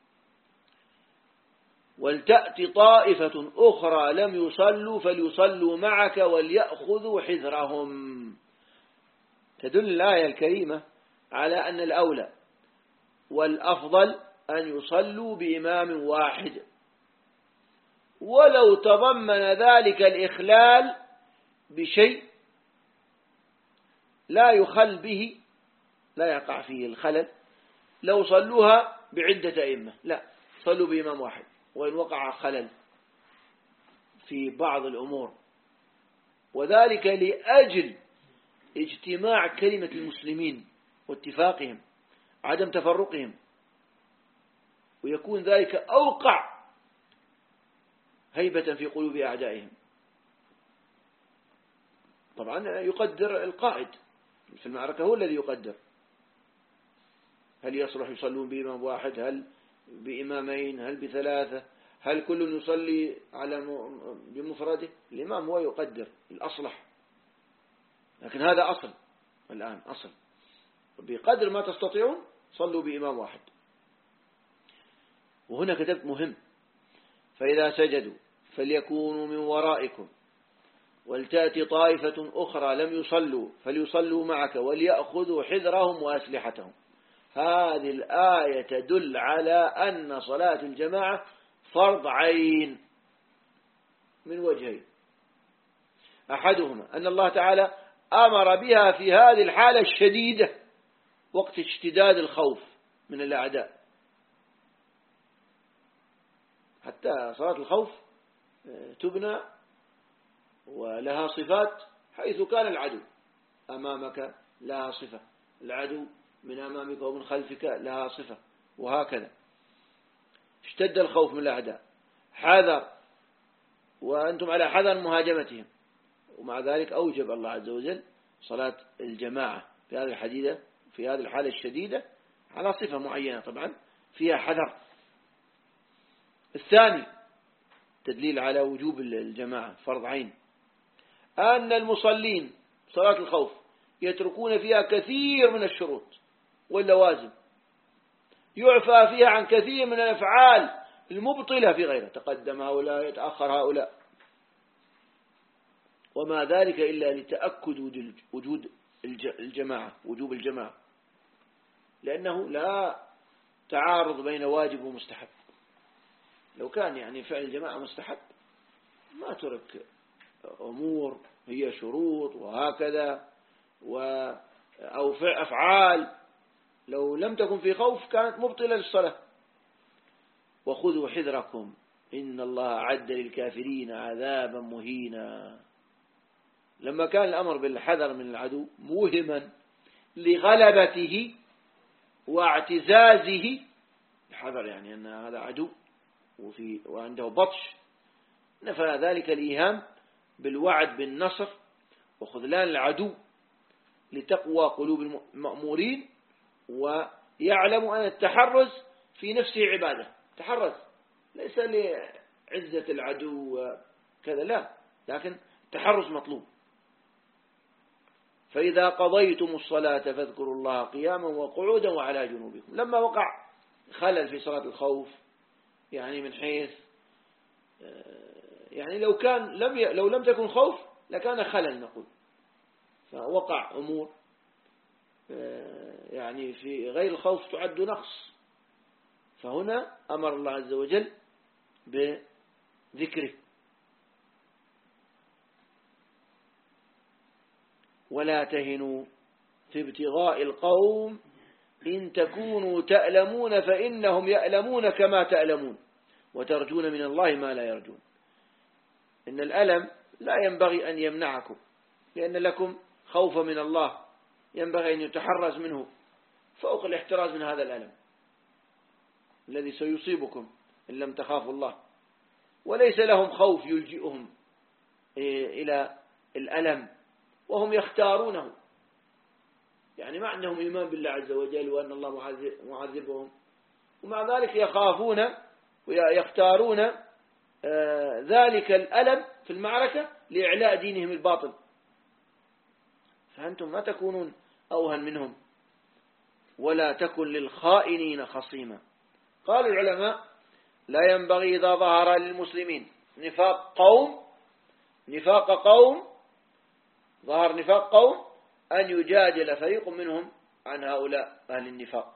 ولتأتي طائفة أخرى لم يصلوا فليصلوا معك وليأخذوا حذرهم. تدل الآية الكريمة على أن الأولى والأفضل أن يصلوا بإمام واحد، ولو تضمن ذلك الإخلال بشيء لا يخل به، لا يقع فيه الخلل. لو صلوها بعدة أئمة لا، صلوا بإمام واحد، وإن وقع خلل في بعض الأمور، وذلك لأجل اجتماع كلمة المسلمين واتفاقهم عدم تفرقهم، ويكون ذلك أوقع هيبة في قلوب أعدائهم. طبعا يقدر القائد في المعركة، هو الذي يقدر هل يصلح يصلون بإمام واحد، هل بإمامين، هل بثلاثة، هل كل يصلي بمفرده. الإمام هو يقدر الأصلح، لكن هذا أصل الآن أصل، بقدر ما تستطيعون صلوا بإمام واحد. وهنا كتبت مهم: فإذا سجدوا فليكونوا من ورائكم ولتأتي طائفة أخرى لم يصلوا فليصلوا معك وليأخذوا حذرهم وأسلحتهم. هذه الآية تدل على أن صلاة الجماعة فرض عين من وجهين: أحدهما أن الله تعالى أمر بها في هذه الحالة الشديدة وقت اشتداد الخوف من الأعداء، حتى صلاة الخوف تبنى ولها صفات، حيث كان العدو أمامك لها صفة، العدو من أمامك ومن خلفك لها صفة، وهكذا. اشتد الخوف من الأعداء، حذر وأنتم على حذر مهاجمتهم، ومع ذلك أوجب الله عز وجل صلاة الجماعة في هذه الحالة الشديدة على صفة معينة طبعا فيها حذر. الثاني تدليل على وجوب الجماعة فرض عين: أن المصلين صلاة الخوف يتركون فيها كثير من الشروط واللوازم، يعفى فيها عن كثير من الأفعال المبطلة في غيرها، تقدم هؤلاء يتأخر هؤلاء، وما ذلك إلا لتأكد وجود الجماعة، وجوب الجماعة، لأنه لا تعارض بين واجب ومستحب. لو كان يعني فعل الجماعة مستحب ما ترك أمور هي شروط وهكذا أو أفعال لو لم تكن في خوف كانت مبطلة للصلاة. وخذوا حذركم إن الله أعد للكافرين عذابا مهينا. لما كان الأمر بالحذر من العدو موهما لغلبته واعتزازه، الحذر يعني أن هذا عدو وعنده بطش، نفى ذلك الإيهام بالوعد بالنصر وخذلان العدو لتقوى قلوب المأمورين، ويعلم أن التحرز في نفسه عبادة. تحرز ليس لعزة العدو كذا، لا، لكن التحرز مطلوب. فإذا قضيتم الصلاة فاذكروا الله قياما وقعودا وعلى جنوبكم. لما وقع خلل في صلاة الخوف، يعني من حيث يعني لو لم تكن خوف لكان خلل نقول، فوقع أمور يعني في غير الخوف تعد نقص، فهنا أمر الله عز وجل بذكره. ولا تهنوا في ابتغاء القوم إن تكونوا تألمون فإنهم يألمون كما تألمون وترجون من الله ما لا يرجون. إن الألم لا ينبغي أن يمنعكم، لأن لكم خوف من الله ينبغي أن يتحرز منه فوق الاحتراز من هذا الألم الذي سيصيبكم إن لم تخافوا الله. وليس لهم خوف يلجئهم إلى الألم وهم يختارونه، يعني ما عندهم إيمان بالله عز وجل وأن الله معذبهم، ومع ذلك يخافون ويختارون ذلك الألم في المعركة لإعلاء دينهم الباطل. فأنتم ما تكونون أوهن منهم. ولا تكن للخائنين خصيما. قال العلماء لا ينبغي إذا ظهر للمسلمين نفاق قوم ظهر نفاق قوم أن يجادل فريق منهم عن هؤلاء أهل النفاق.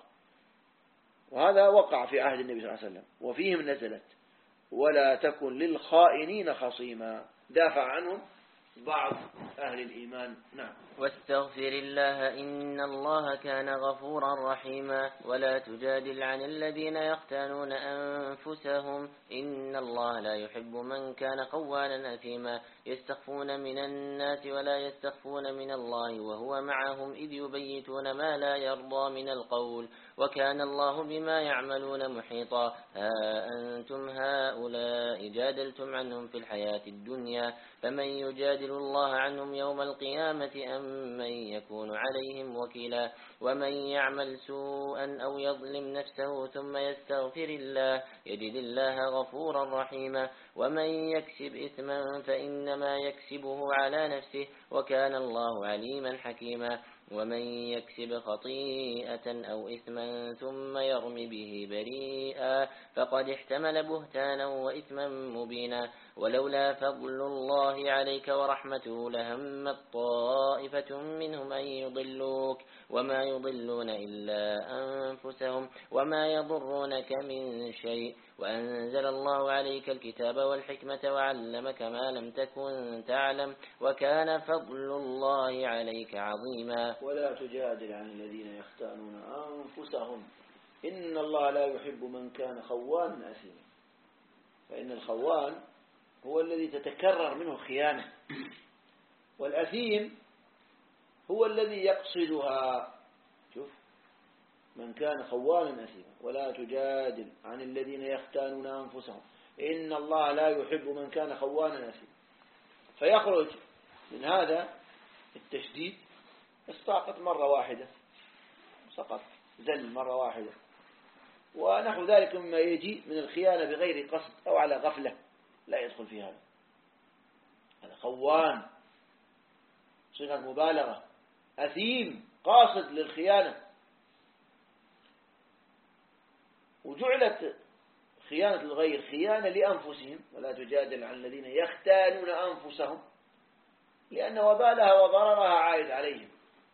وهذا وقع في عهد النبي صلى الله عليه وسلم، وفيهم نزلت ولا تكن للخائنين خصيما، دافع عنهم بعض أهل الإيمان. نعم. واستغفر الله إن الله كان غفورا رحيما. ولا تجادل عن الذين يختانون أنفسهم إن الله لا يحب من كان خوانا أثيما. يستخفون من الناس ولا يستخفون من الله وهو معهم إذ يبيتون ما لا يرضى من القول وكان الله بما يعملون محيطا. ها أنتم هؤلاء جادلتم عنهم في الحياة الدنيا فمن يجادل الله عنهم يوم القيامة أم من يكون عليهم وكيلا. ومن يعمل سوءا أو يظلم نفسه ثم يستغفر الله يجد الله غفورا رحيما. ومن يكسب إثما فإنما يكسبه على نفسه وكان الله عليما حكيما. ومن يكسب خطيئة أو إثما ثم يرم به بريئا فقد احتمل بهتانا وإثما مبينا. ولولا فضل الله عليك ورحمته لهمت طائفة منهم أن يضلوك وما يضلون إلا أنفسهم وما يضرونك من شيء. وأنزل الله عليك الكتاب والحكمة وعلمك ما لم تكن تعلم وكان فضل الله عليك عظيما. ولا تجادل عن الذين يختانون أنفسهم إن الله لا يحب من كان خوانا أثيما. فإن الخوان هو الذي تتكرر منه خيانة، والأثيم هو الذي يقصدها. شوف، من كان خوانا أثيما. ولا تجادل عن الذين يختانون أنفسهم إن الله لا يحب من كان خوانا أثيما. فيخرج من هذا التشديد استاقت مرة واحدة، سقط زل مرة واحدة، ونحو ذلك مما يجي من الخيانة بغير قصد أو على غفلة لا يدخل في هذا. هذا خوان صيغة مبالغة، أثيم قاصد للخيانة. وجعلت خيانة الغير خيانة لأنفسهم. ولا تجادل عن الذين يختانون أنفسهم لأن وبالها وضررها عائد عليهم.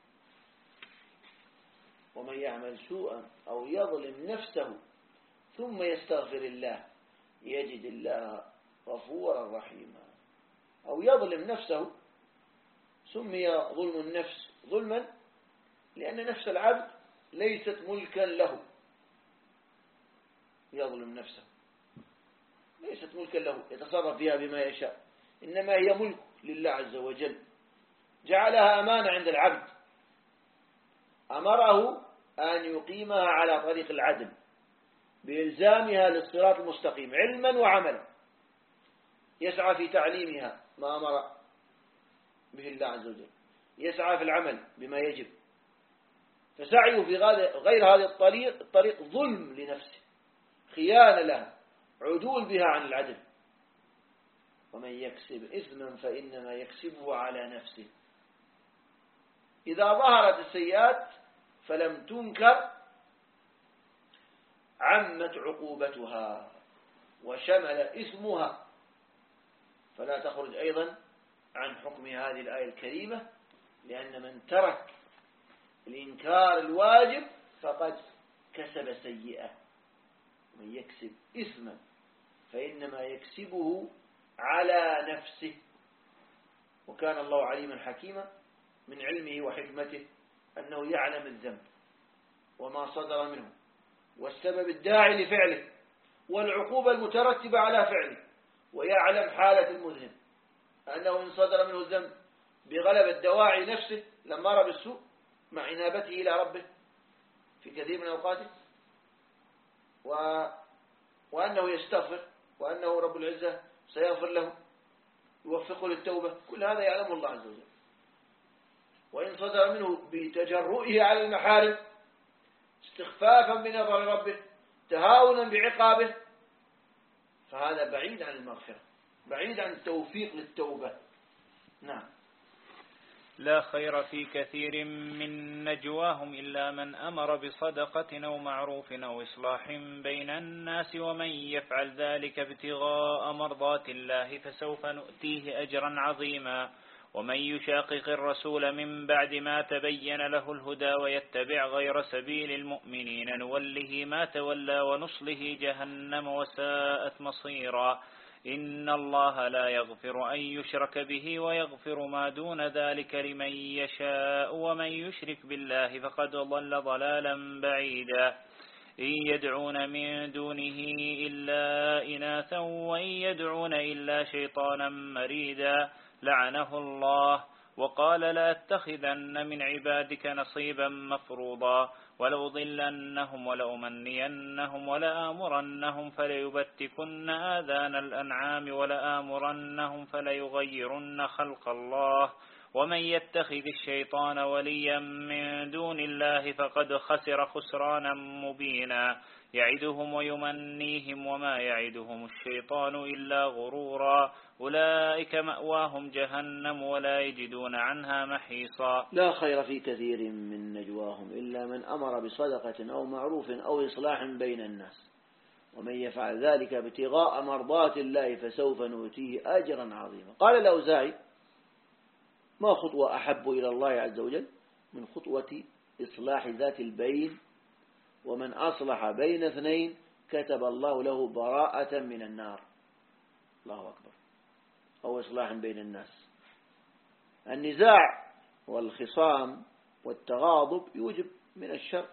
ومن يعمل سوءا أو يظلم نفسه ثم يستغفر الله يجد الله غفورا رحيما. أو يظلم نفسه، سمي ظلم النفس ظلما لأن نفس العبد ليست ملكا له. يظلم نفسه ليست ملكا له يتصرف فيها بما يشاء، إنما هي ملك لله عز وجل، جعلها أمانة عند العبد، أمره أن يقيمها على طريق العدل بإلزامها للصراط المستقيم علما وعملا، يسعى في تعليمها ما أمر به الله عز وجل، يسعى في العمل بما يجب. فسعيه في غير هذا الطريق ظلم لنفسه، خيانة لها، عدول بها عن العدل. ومن يكسب إثما فإنما يكسبه على نفسه. إذا ظهرت السيئات فلم تنكر عمت عقوبتها وشمل إثمها، فلا تخرج أيضا عن حكم هذه الآية الكريمة، لأن من ترك الإنكار الواجب فقد كسب سيئة. من يكسب إثما فإنما يكسبه على نفسه. وكان الله عليما حكيما من علمه وحكمته أنه يعلم الذنب وما صدر منه والسبب الداعي لفعله والعقوبة المترتبة على فعله، ويعلم حالة المذنب أنه إن صدر منه الذنب بغلبة دواعي نفسه لما رأى بالسوء مع إنابته إلى ربه في كثير من أوقاته، وأنه يستغفر وأنه رب العزة سيغفر له يوفقه للتوبة، كل هذا يعلمه الله عز وجل. وإن صدر منه بتجرؤه على المحارم استخفافا بنظر ربه تهاونا بعقابه فهذا بعيد عن المغفرة، بعيد عن التوفيق للتوبة. نعم. لا خير في كثير من نجواهم إلا من أمر بصدقة أو معروف أو إصلاح بين الناس ومن يفعل ذلك ابتغاء مرضات الله فسوف نؤتيه أجرا عظيما. ومن يشاقق الرسول من بعد ما تبين له الهدى ويتبع غير سبيل المؤمنين نوله ما تولى ونصله جهنم وساءت مصيرا. إن الله لا يغفر أن يشرك به ويغفر ما دون ذلك لمن يشاء ومن يشرك بالله فقد ضل ضلالا بعيدا. إن يدعون من دونه إلا إناثا وإن يدعون إلا شيطانا مريدا لعنه الله وقال لأتخذن من عبادك نصيبا مفروضا ولأضلنهم ولأمنينهم ولآمرنهم فليبتكن آذان الأنعام ولآمرنهم فليغيرن خلق الله ومن يتخذ الشيطان وليا من دون الله فقد خسر خسرانا مبينا. يعدهم ويمنيهم وما يعدهم الشيطان إلا غرورا. أولئك مأواهم جهنم ولا يجدون عنها محيصا. لا خير في كثير من نجواهم إلا من أمر بصدقة أو معروف أو إصلاح بين الناس ومن يفعل ذلك ابتغاء مرضات الله فسوف نؤتيه أجرا عظيما. قال الأوزاعي ما خطوة أحب إلى الله عز وجل من خطوة إصلاح ذات البين، ومن أصلح بين اثنين كتب الله له براءة من النار. الله أكبر. أو إصلاح بين الناس. النزاع والخصام والتغاضب يوجب من الشر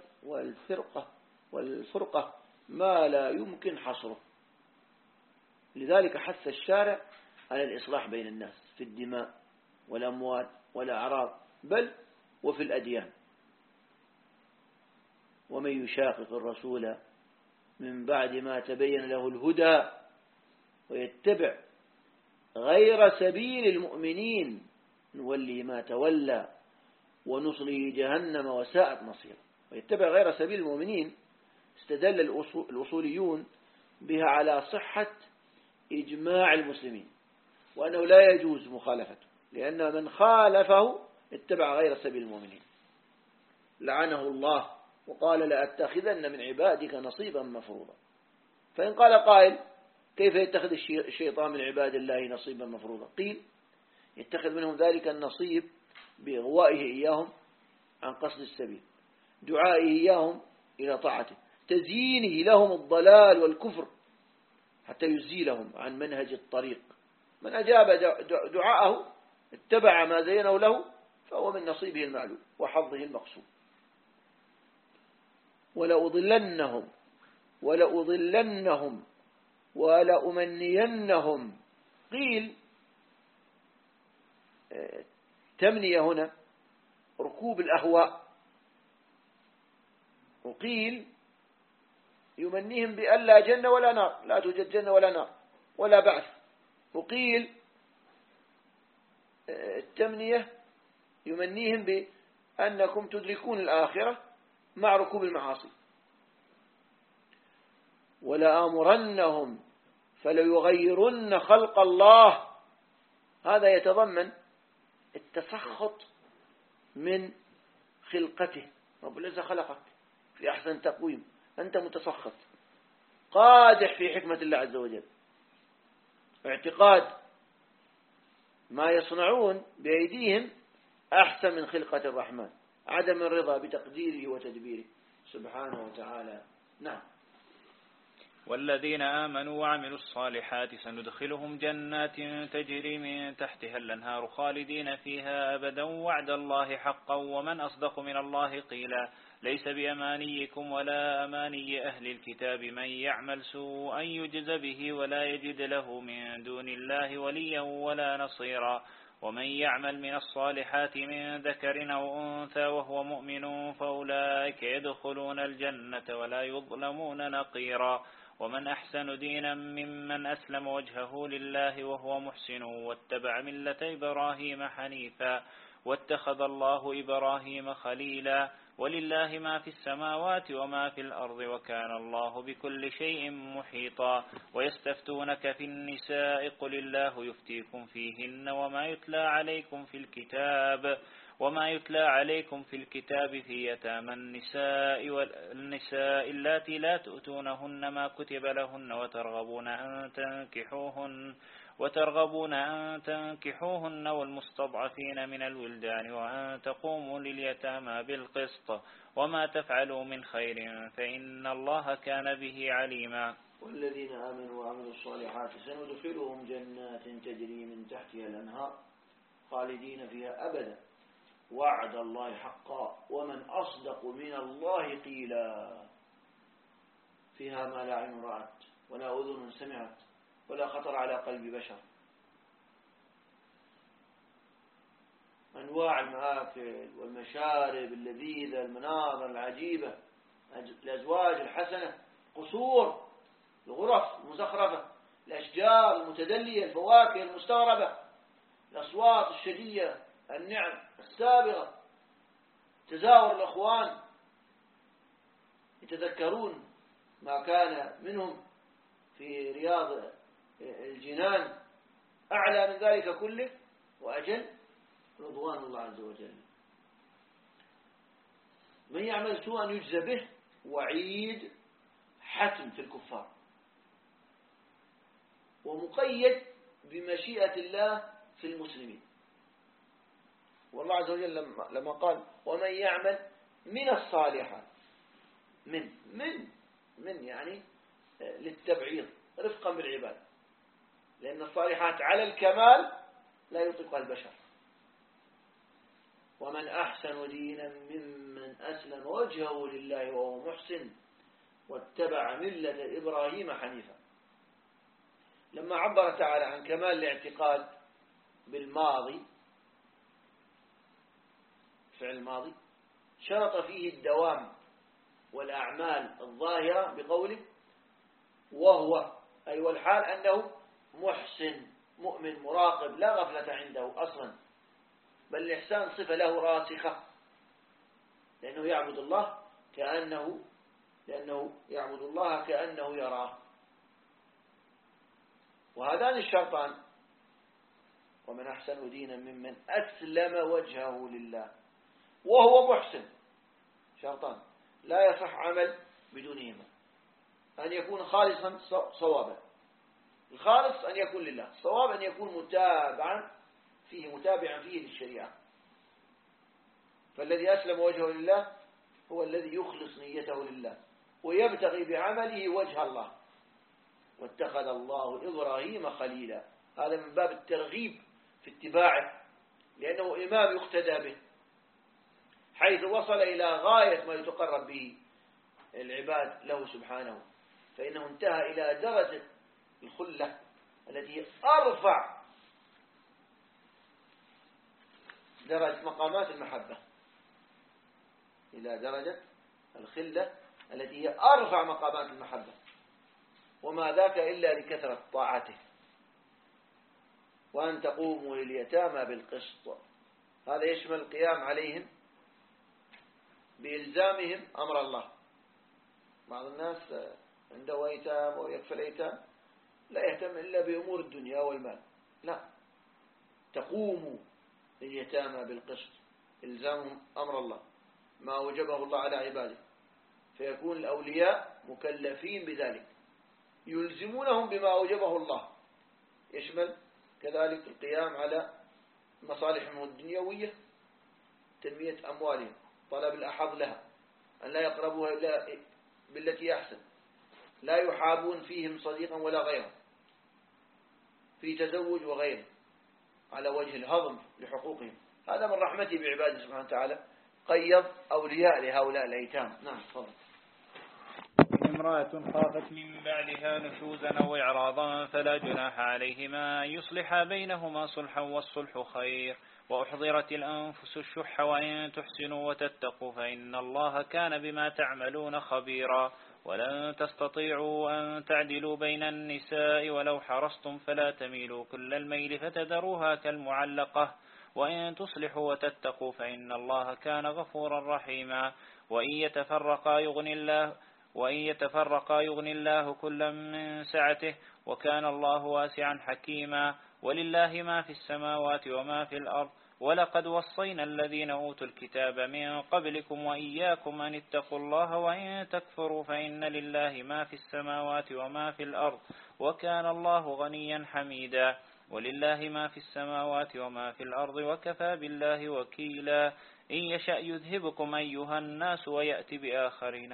والفرقة ما لا يمكن حصره. لذلك حث الشارع على الإصلاح بين الناس في الدماء والأموال والأعراض بل وفي الأديان. ومن يشاقق الرسول من بعد ما تبين له الهدى ويتبع غير سبيل المؤمنين نولي ما تولى ونصله جهنم وساءت مصيره. ويتبع غير سبيل المؤمنين استدل الأصوليون بها على صحة إجماع المسلمين وأنه لا يجوز مخالفته، لأن من خالفه اتبع غير سبيل المؤمنين لعنه الله وقال لأتخذن من عبادك نصيبا مفروضا. فإن قال قائل كيف يتخذ الشيطان من عباد الله نصيبا مفروضا؟ قيل يتخذ منهم ذلك النصيب بإغوائه إياهم عن قصد السبيل، دعائه إياهم إلى طاعته، تزيينه لهم الضلال والكفر حتى يزيلهم عن منهج الطريق. من أجاب دعاءه اتبع ما زينه له فهو من نصيبه المعلوم وحظه المقسوم. ولأضلنهم ولأمنينهم. قيل تمنية هنا ركوب الأهواء، وقيل يمنيهم بأن لا جنة ولا نار، لا توجد جنة ولا نار ولا بعث. وقيل التمنية يمنيهم بأنكم تدركون الآخرة مع ركوب المعاصي. ولآمرنهم فليغيرن خلق الله، هذا يتضمن التسخط من خلقته. رب العزة خلقك في أحسن تقويم، أنت متسخط قادح في حكمة الله عز وجل، اعتقاد ما يصنعون بأيديهم أحسن من خلقة الرحمن، عدم الرضا بتقديره وتدبيره سبحانه وتعالى. نعم. والذين آمنوا وعملوا الصالحات سندخلهم جنات تجري من تحتها الأنهار خالدين فيها أبدا وعد الله حقا ومن أصدق من الله قيلا. ليس بأمانيكم ولا أماني أهل الكتاب من يعمل سوءا يجز به ولا يجد له من دون الله وليا ولا نصيرا. ومن يعمل من الصالحات من ذكر أو أنثى وهو مؤمن فأولئك يدخلون الجنة ولا يظلمون نقيرا. ومن أحسن دينا ممن أسلم وجهه لله وهو محسن واتبع ملة إبراهيم حنيفا واتخذ الله إبراهيم خليلا. ولله ما في السماوات وما في الأرض وكان الله بكل شيء محيطا. ويستفتونك في النساء قل الله يفتيكم فيهن وما يتلى عليكم في الكتاب في يتامى النساء اللاتي لا تؤتونهن ما كتب لهن وترغبون أن تنكحوهن والمستضعفين من الولدان وأن تقوموا لليتامى بالقسط وما تفعلوا من خير فإن الله كان به عليما. والذين آمنوا وعملوا الصالحات سندخلهم جنات تجري من تحتها الأنهار خالدين فيها أبدا وعد الله حقا ومن أصدق من الله قيلا. فيها ما لا عين رأت ولا أذن سمعت ولا خطر على قلب بشر. أنواع المآكل والمشارب اللذيذة، المناظر العجيبة، الأزواج الحسنة، قصور، الغرف المزخرفة، الأشجار المتدلية، الفواكه المستغربة، الأصوات الشدية، النعم السابغة، تزاور الأخوان يتذكرون ما كان منهم في رياض الجنان. أعلى من ذلك كله وأجل رضوان الله عز وجل. من يعمل سوءا يجزى به، وعيد حتم في الكفار، ومقيد بمشيئة الله في المسلمين. والله عز وجل لما قال ومن يعمل من الصالحات، من يعني للتبعيض رفقا بالعباد، لأن الصالحات على الكمال لا يطلقها البشر. ومن أحسن دينا ممن أسلم وجهه لله وهو محسن واتبع ملة إبراهيم حنيفا. لما عبر تعالى عن كمال الاعتقاد بالماضي، فعل الماضي، شرط فيه الدوام والأعمال الظاهرة بقوله وهو، أي والحال أنه محسن مؤمن مراقب لا غفلة عنده أصلا، بل الإحسان صفة له راسخة، لأنه يعبد الله كأنه يراه. وهذان الشرطان، ومن أحسن دينا ممن أسلم وجهه لله وهو محسن، شرطان لا يصح عمل بدونهما. أن يكون خالصا صوابا، الخالص أن يكون لله، الصواب أن يكون متابعا فيه متابعا فيه للشريعة. فالذي أسلم وجهه لله هو الذي يخلص نيته لله ويبتغي بعمله وجه الله. واتخذ الله إبراهيم خليلا، هذا من باب الترغيب في اتباعه، لأنه إمام يقتدى به، حيث وصل إلى غاية ما يتقرب به العباد له سبحانه، فإنه انتهى إلى درجة الخلة التي أرفع درجة مقامات المحبة، إلى درجة الخلة التي هي أرفع مقامات المحبة، وما ذاك إلا لكثرة طاعته. وأن تقوموا لليتامى بالقسط، هذا يشمل القيام عليهم بإلزامهم أمر الله. بعض الناس عنده أيتام أو يكفل أيتام لا يهتم إلا بأمور الدنيا والمال، لا، تقوموا لليتامى بالقسط، إلزامهم أمر الله ما أوجبه الله على عباده، فيكون الأولياء مكلفين بذلك، يلزمونهم بما أوجبه الله، يشمل كذلك القيام على مصالحهم الدنيوية، تنمية أموالهم، طلب الأحظ لها، أن لا يقربوها إلا بالتي أحسن، لا يحابون فيهم صديقا ولا غيره، في تزوج وغيره، على وجه الهضم لحقوقهم. هذا من رحمته بعباده سبحانه وتعالى، قيض أولياء لهؤلاء الأيتام. نعم، تفضل. امرأة خافت من بعدها نشوزا أو إعراضا فلا جناح عليهما أن يصلحا بينهما صلحا والصلح خير. وأحضرت الأنفس الشح وإن تحسنوا وتتقوا فإن الله كان بما تعملون خبيرا. ولن تستطيعوا أن تعدلوا بين النساء ولو حرصتم فلا تميلوا كل الميل فتذروها كالمعلقة. وإن تصلحوا وتتقوا فإن الله كان غفورا رحيما. وإن يتفرقا يغني الله كلا من سعته وكان الله واسعا حكيما. ولله ما في السماوات وما في الأرض. ولقد وصينا الذين أوتوا الكتاب من قبلكم وإياكم أن اتقوا الله وإن تكفروا فإن لله ما في السماوات وما في الأرض وكان الله غنيا حميدا. ولله ما في السماوات وما في الأرض وكفى بالله وكيلا. إن يشأ يذهبكم أيها الناس ويأتي بآخرين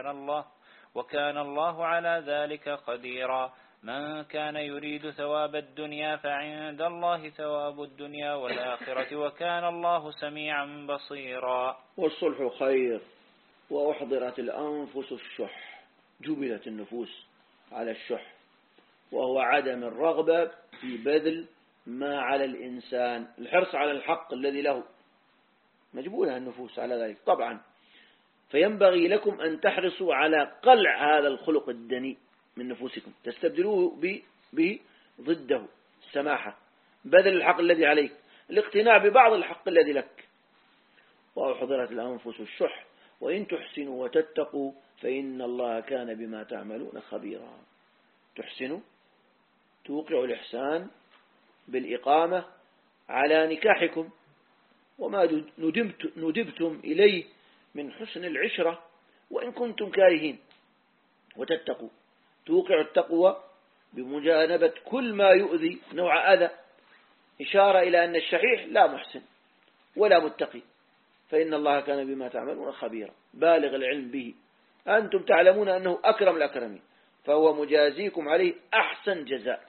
وكان الله على ذلك قديرا. من كان يريد ثواب الدنيا فعند الله ثواب الدنيا والآخرة وكان الله سميعا بصيرا. والصلح خير. وأحضرت الأنفس الشح، جبلت النفوس على الشح، وهو عدم الرغبة في بذل ما على الإنسان، الحرص على الحق الذي له، مجبولة النفوس على ذلك طبعا. فينبغي لكم أن تحرصوا على قلع هذا الخلق الدنيء من نفوسكم، تستبدلوه ضده السماحة، بذل الحق الذي عليك، الاقتناع ببعض الحق الذي لك. وأحضرت الأنفس الشح وإن تحسنوا وتتقوا فإن الله كان بما تعملون خبيرا. تحسنوا، توقع الإحسان بالإقامة على نكاحكم وما ندبتم إليه من حسن العشرة وإن كنتم كارهين. وتتقوا، توقع التقوى بمجانبة كل ما يؤذي نوع أذى، إشارة إلى أن الشحيح لا محسن ولا متقي، فإن الله كان بما تعملون خبيرا، بالغ العلم به. أنتم تعلمون أنه أكرم الأكرمين، فهو مجازيكم عليه أحسن جزاء.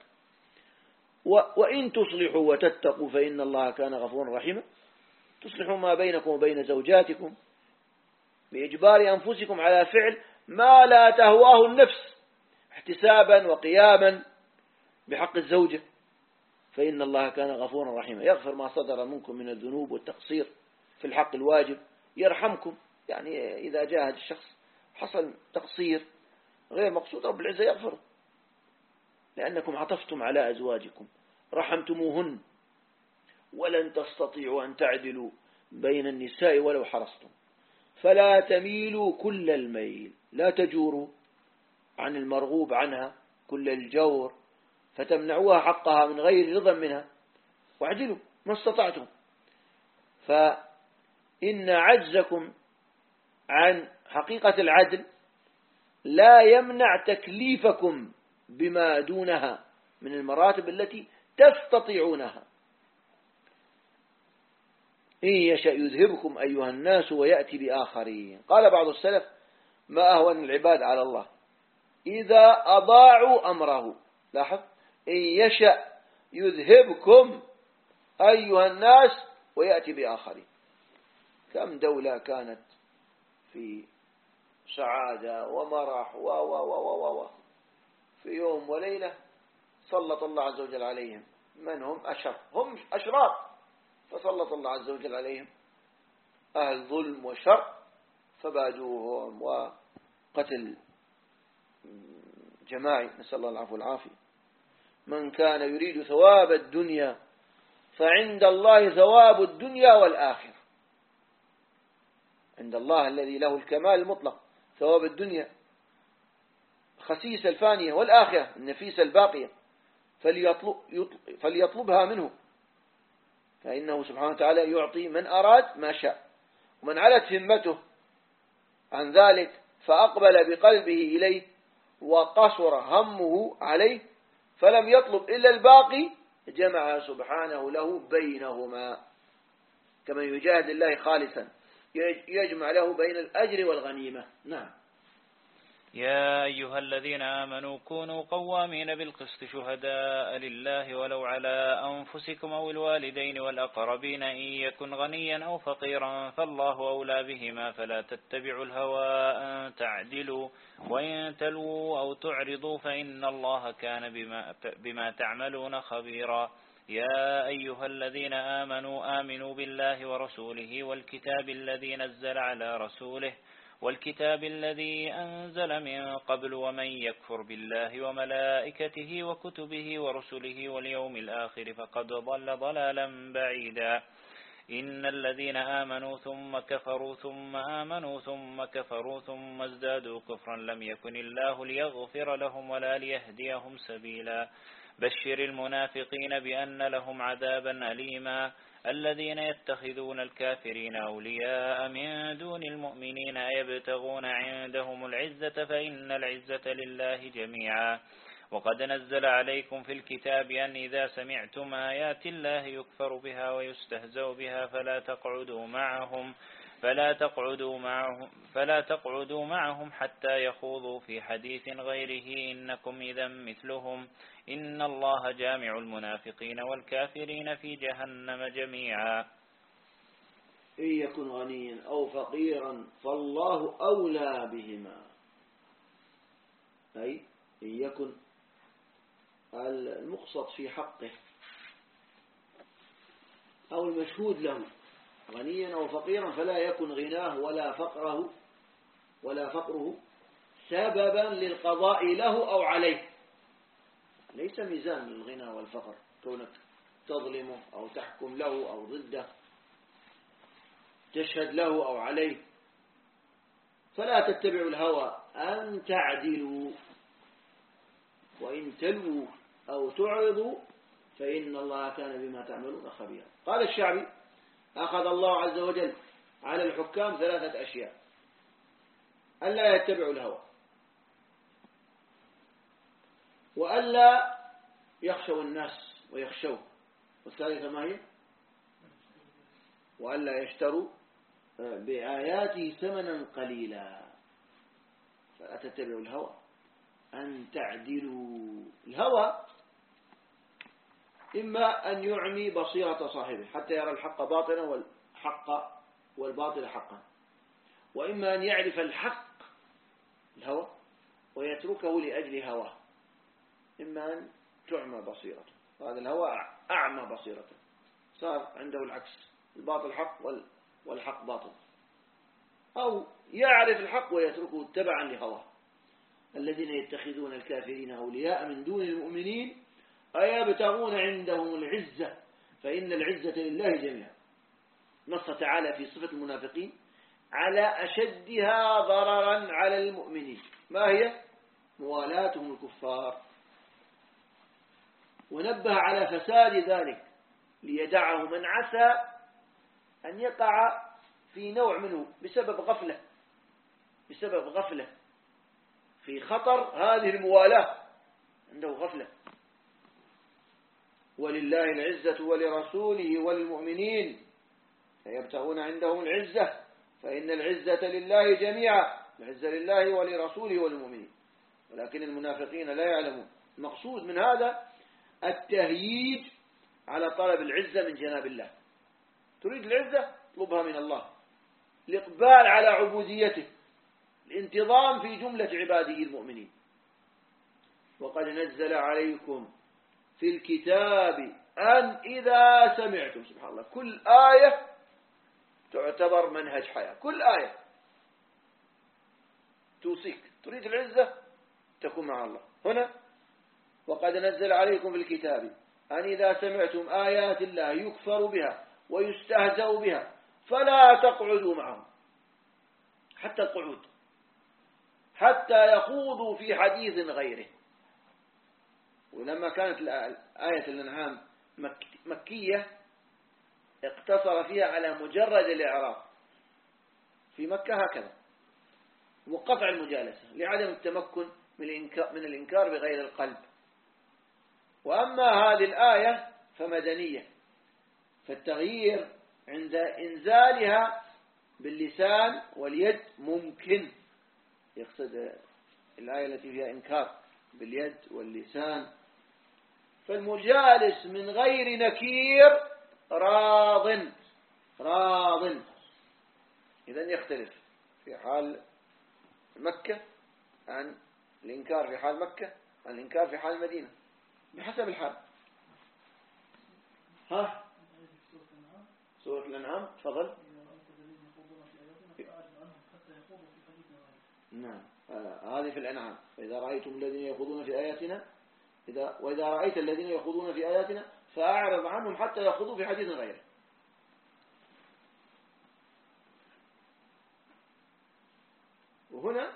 وإن تصلحوا وتتقوا فإن الله كان غفورا رحيما. تصلحوا ما بينكم وبين زوجاتكم بإجبار أنفسكم على فعل ما لا تهواه النفس، احتسابا وقياما بحق الزوجة، فإن الله كان غفورا رحيما. يغفر ما صدر منكم من الذنوب والتقصير في الحق الواجب، يرحمكم. يعني إذا جاهد الشخص حصل تقصير غير مقصود رب العزة يغفر، لأنكم عطفتم على أزواجكم، رحمتموهن. ولن تستطيعوا أن تعدلوا بين النساء ولو حرصتم، فلا تميلوا كل الميل، لا تجوروا عن المرغوب عنها كل الجور فتمنعوها حقها من غير رضا منها، واعدلوا ما استطعتم. فإن عجزكم عن حقيقة العدل لا يمنع تكليفكم بما دونها من المراتب التي تستطيعونها. إن يشأ يذهبكم أيها الناس ويأتي بآخرين. قال بعض السلف ما أهون العباد على الله إذا أضاعوا أمره. لاحظ، إن يشأ يذهبكم أيها الناس ويأتي بآخرين. كم دولة كانت في سعادة ومرح و في يوم وليلة سلط الله عز وجل عليهم من هم أشر، هم أشرار، فسلط الله عز وجل عليهم أهل ظلم وشر فبادوهم وقتل جماعي، نسأل الله العفو والعافية. من كان يريد ثواب الدنيا فعند الله ثواب الدنيا والآخرة. عند الله الذي له الكمال المطلق ثواب الدنيا خسيسة الفانية والآخرة النفيسة الباقية، فليطلبها منه، فإنه سبحانه وتعالى يعطي من أراد ما شاء. ومن علت همته عن ذلك فأقبل بقلبه إليه وقصر همه عليه فلم يطلب إلا الباقي جمع سبحانه له بينهما، كما يجاهد الله خالصا يجمع له بين الأجر والغنيمة. نعم. يا أيها الذين آمنوا كونوا قوامين بالقسط شهداء لله ولو على أنفسكم أو الوالدين والأقربين إن يكن غنيا أو فقيرا فالله أولى بهما فلا تتبعوا الهوى أن تعدلوا وإن تلووا أو تعرضوا فإن الله كان بما تعملون خبيرا. يا أيها الذين آمنوا بالله ورسوله والكتاب الذي نزل على رسوله والكتاب الذي أنزل من قبل ومن يكفر بالله وملائكته وكتبه ورسله واليوم الآخر فقد ضل ضلالا بعيدا. إن الذين آمنوا ثم كفروا ثم آمنوا ثم كفروا ثم ازدادوا كفرا لم يكن الله ليغفر لهم ولا ليهديهم سبيلا. بشر المنافقين بأن لهم عذابا أليما. الذين يتخذون الكافرين أولياء من دون المؤمنين يبتغون عندهم العزة فإن العزة لله جميعا. وقد نزل عليكم في الكتاب أن إذا سمعتم آيات الله يكفر بها ويستهزأ بها فلا تقعدوا معهم حتى يخوضوا في حديث غيره إنكم إذا مثلهم إن الله جامع المنافقين والكافرين في جهنم جميعا. إن يكن غنيا أو فقيرا فالله أولى بهما، أي إن يكن المقصد في حقه أو المشهود له غنيا أو فقيرا فلا يكن غناه ولا فقره سببا للقضاء له أو عليه. ليس ميزان للغنى والفقر كونك تظلمه أو تحكم له أو ضده تشهد له أو عليه. فلا تتبعوا الهوى أن تعدلوا وإن تلووا أو تعرضوا فإن الله كان بما تعملون خبيرا. قال الشعبي أخذ الله عز وجل على الحكام 3 أشياء: ألا يتبعوا الهوى، وألا يخشوا الناس ويخشوه، والثالثة ما هي؟ وألا يشتروا بآياته ثمنا قليلا. فلا تتبعوا الهوى أن تعدلوا. الهوى إما أن يعمي بصيرة صاحبه حتى يرى الحق باطلا والباطل حقا، وإما أن يعرف الحق الهوى ويتركه لأجل هواه، إما أن تعمى بصيرته، وهذا الهوى أعمى بصيرته صار عنده العكس، الباطل حق والحق باطل، أو يعرف الحق ويتركه تبعا لهواه. الذين يتخذون الكافرين أولياء من دون المؤمنين أيبتغون عندهم العزة فإن العزة لله جميعا. نص تعالى في صفة المنافقين على أشدها ضررا على المؤمنين، ما هي؟ موالاتهم الكفار، ونبه على فساد ذلك ليدعه من عسى أن يقع في نوع منه بسبب غفلة في خطر هذه الموالاة، عنده غفلة. ولله العزة ولرسوله وللمؤمنين فيبتغون عندهم العزة فإن العزة لله جميعا، العزة لله ولرسوله والمؤمنين، ولكن المنافقين لا يعلمون. المقصود من هذا التهييج على طلب العزة من جناب الله. تريد العزة اطلبها من الله، الإقبال على عبوديته، الانتظام في جملة عباده المؤمنين. وقد نزل عليكم في الكتاب أن إذا سمعتم، سبحان الله، كل آية تعتبر منهج حياة، كل آية توصيك. تريد العزة تكون مع الله. هنا وقد نزل عليكم في الكتاب أن إذا سمعتم آيات الله يكفر بها ويستهزأ بها فلا تقعدوا معهم، حتى القعود، حتى يخوضوا في حديث غيره. ولما كانت آية الأنعام مكية اقتصر فيها على مجرد الإعراض في مكة هكذا، وقطع المجالسة لعدم التمكن من الإنكار بغير القلب. وأما هذه الآية فمدنية، فالتغيير عند إنزالها باللسان واليد ممكن، يقصد الآية التي فيها إنكار باليد واللسان. فالمجالس من غير نكير راض. إذن يختلف في حال مكة عن الإنكار في حال مكة عن الإنكار في حال المدينة بحسب الحال. ها سورة الأنعام تفضل. نعم هذه في الأنعام. فإذا رأيتم الذين يخوضون في آياتنا وإذا رأيت الذين يخوضون في آياتنا فأعرض عنهم حتى يخوضوا في حديث غيره. وهنا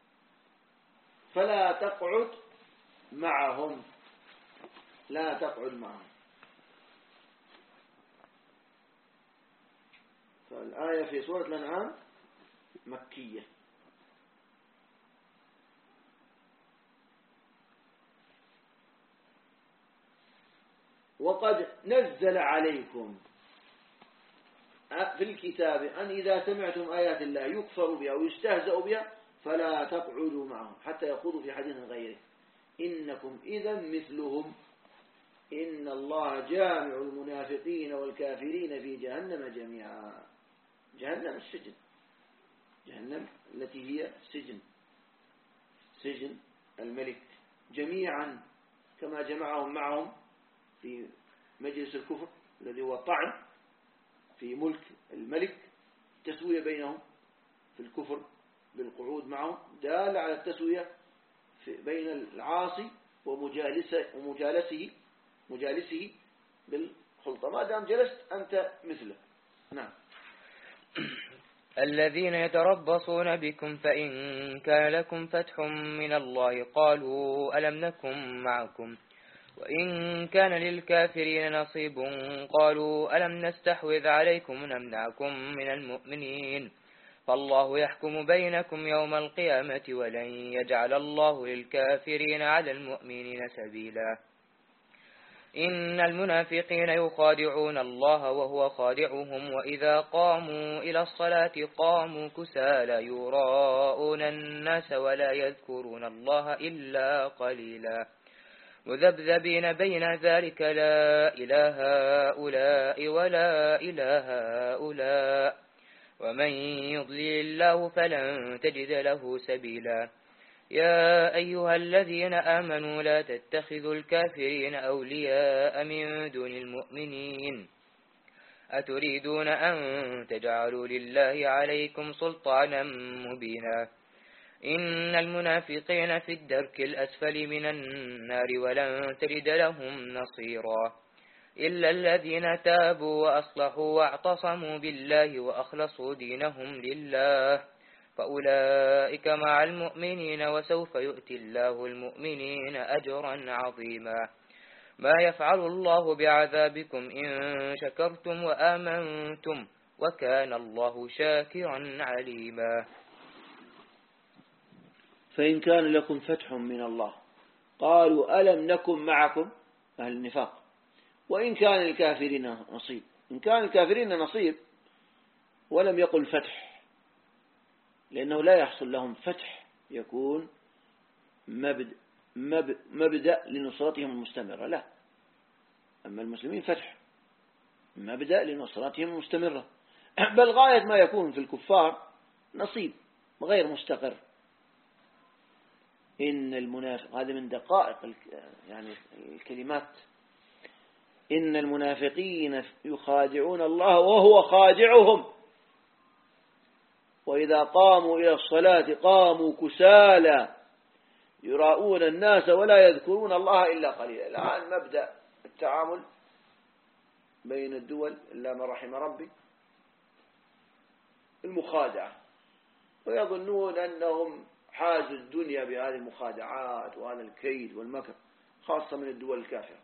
فلا تقعد معهم، لا تقعد معهم. فالآية في سورة الأنعام مكية. وقد نزل عليكم في الكتاب أن إذا سمعتم آيات الله يكفر بها ويستهزأ بها فلا تقعدوا معهم حتى يخوضوا في حديث غيره إنكم إذا مثلهم إن الله جامع المنافقين والكافرين في جهنم جميعا. جهنم السجن، جهنم التي هي سجن الملك جميعا، كما جمعهم معهم في مجلس الكفر الذي هو طعن في ملك الملك، تسوية بينهم في الكفر بالقعود معهم دال على التسوية بين العاصي ومجالسه بالخلطة، ما دام جلست أنت مثله. نعم. الذين يتربصون بكم فإن كان لكم فتح من الله قالوا ألم نكن معكم وإن كان للكافرين نصيب قالوا ألم نستحوذ عليكم نمنعكم من المؤمنين فالله يحكم بينكم يوم القيامة ولن يجعل الله للكافرين على المؤمنين سبيلا. إن المنافقين يخادعون الله وهو خادعهم وإذا قاموا إلى الصلاة قاموا كسالى يراءون الناس ولا يذكرون الله إلا قليلا مذبذبين بين ذلك لا إله هؤلاء ولا إله هؤلاء ومن يضلل الله فلن تجد له سبيلا. يا أيها الذين آمنوا لا تتخذوا الكافرين أولياء من دون المؤمنين أتريدون أن تجعلوا لله عليكم سلطانا مبينا. إن المنافقين في الدرك الأسفل من النار ولن تجد لهم نصيرا إلا الذين تابوا وأصلحوا واعتصموا بالله وأخلصوا دينهم لله فأولئك مع المؤمنين وسوف يؤتي الله المؤمنين أجرا عظيما. ما يفعل الله بعذابكم إن شكرتم وآمنتم وكان الله شاكرا عليما. فإن كان لكم فتح من الله قالوا ألم نكن معكم أهل النفاق وإن كان للكافرين نصيب. إن كان للكافرين نصيب ولم يقل فتح، لأنه لا يحصل لهم فتح يكون مبدأ لنصرتهم المستمرة، لا. أما المسلمين فتح مبدأ لنصرتهم المستمرة، بل غاية ما يكون في الكفار نصيب غير مستقر. إن المنافق، هذا من دقائق يعني الكلمات، إن المنافقين يخادعون الله وهو خادعهم، وإذا قاموا إلى الصلاة قاموا كسالى يراؤون الناس ولا يذكرون الله إلا قليلا. الآن مبدأ التعامل بين الدول إلا من رحم ربي المخادعة، ويظنون أنهم حازوا الدنيا بهذه المخادعات وهذا الكيد والمكر، خاصة من الدول الكافرة.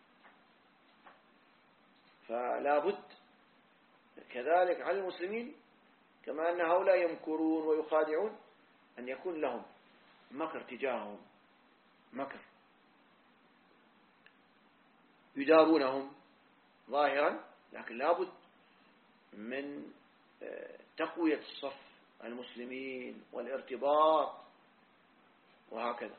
فلا بد كذلك على المسلمين كما أن هؤلاء يمكرون ويخادعون أن يكون لهم مكر تجاههم، مكر يدارونهم ظاهرا، لكن لا بد من تقوية الصف المسلمين والارتباط وهكذا.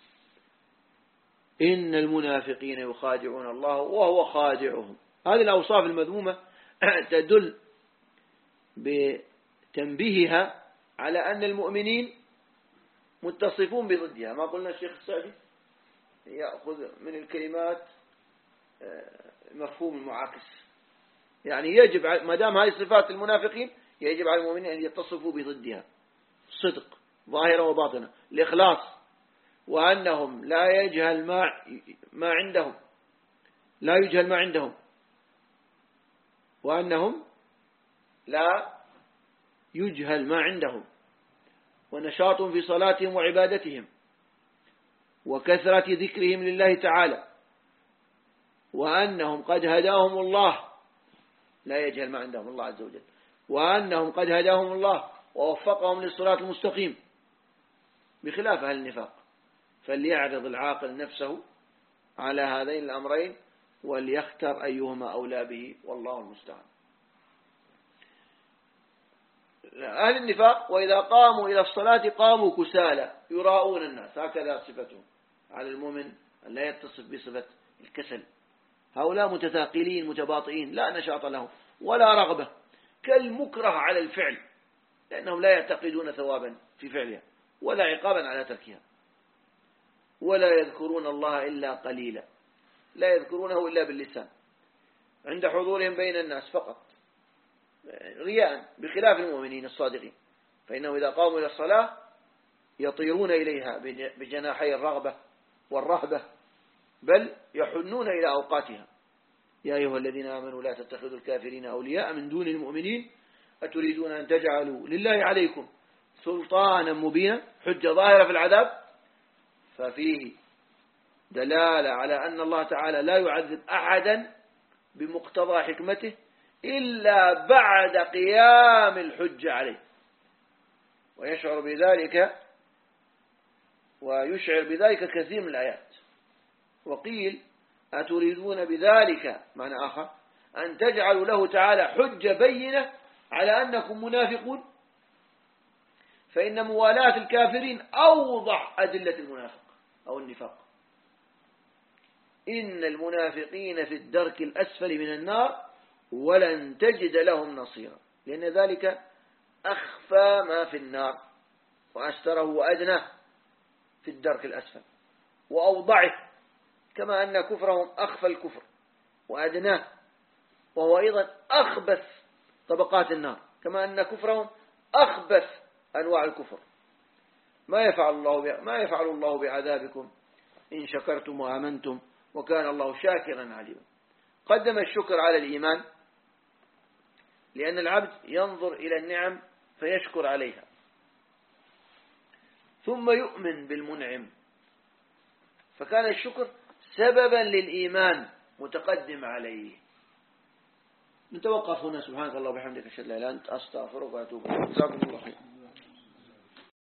إن المنافقين يخادعون الله وهو خادعهم. هذه الأوصاف المذمومة تدل بتنبيهها على أن المؤمنين متصفون بضدها. ما قلنا الشيخ السعدي يأخذ من الكلمات مفهوم المعاكس، يعني يجب ما دام هذه صفات المنافقين يجب على المؤمنين أن يتصفوا بضدها، صدق ظاهرا وباطنا، الإخلاص، وأنهم لا يجهل ما عندهم، لا يجهل ما عندهم، وأنهم لا يجهل ما عندهم، ونشاط في صلاتهم وعبادتهم، وكثرة ذكرهم لله تعالى، وأنهم قد هداهم الله، لا يجهل ما عندهم الله عز وجل، وأنهم قد هداهم الله ووفقهم للصراط المستقيم، بخلاف أهل النفاق. فليعرض العاقل نفسه على هذين الأمرين وليختر أيهما أولى به، والله المستعان. أهل النفاق وإذا قاموا إلى الصلاة قاموا كسالى يراؤون الناس، هكذا صفتهم. على المؤمن أن لا يتصف بصفة الكسل. هؤلاء متثاقلين متباطئين، لا نشاط لهم ولا رغبة، كالمكره على الفعل، لأنهم لا يعتقدون ثوابا في فعلها ولا عقابا على تركها، ولا يذكرون الله إلا قليلا، لا يذكرونه إلا باللسان عند حضورهم بين الناس فقط رياء، بخلاف المؤمنين الصادقين، فإنهم إذا قاموا إلى الصلاة يطيرون إليها بجناحي الرغبة والرهبة، بل يحنون إلى أوقاتها. يا أيها الذين آمنوا لا تتخذوا الكافرين أولياء من دون المؤمنين أتريدون أن تجعلوا لله عليكم سلطانا مبينا، حجة ظاهرة في العذاب. ففيه دلالة على أن الله تعالى لا يعذب أحدا بمقتضى حكمته إلا بعد قيام الحجة عليه، ويشعر بذلك كثير من الآيات. وقيل أتريدون بذلك معنى آخر أن تجعلوا له تعالى حجة بينة على أنكم منافقون، فإن موالاة الكافرين أوضح أدلة المنافق أو النفاق. إن المنافقين في الدرك الأسفل من النار ولن تجد لهم نصيرا، لأن ذلك أخفى ما في النار وأستره وأدناه في الدرك الأسفل وأوضعه، كما أن كفرهم أخفى الكفر وأدناه، وهو أيضا أخبث طبقات النار، كما أن كفرهم أخبث أنواع الكفر. ما يفعل الله بعذابكم إن شكرتم وآمنتم وكان الله شاكرا عليما. قدم الشكر على الإيمان لأن العبد ينظر إلى النعم فيشكر عليها، ثم يؤمن بالمنعم، فكان الشكر سببا للإيمان متقدم عليه. نتوقف هنا. سبحانك الله وبحمدك أشهد أن لا إله إلا أنت أستغفرك وأتوب إليك. جزاكم الله خيرا.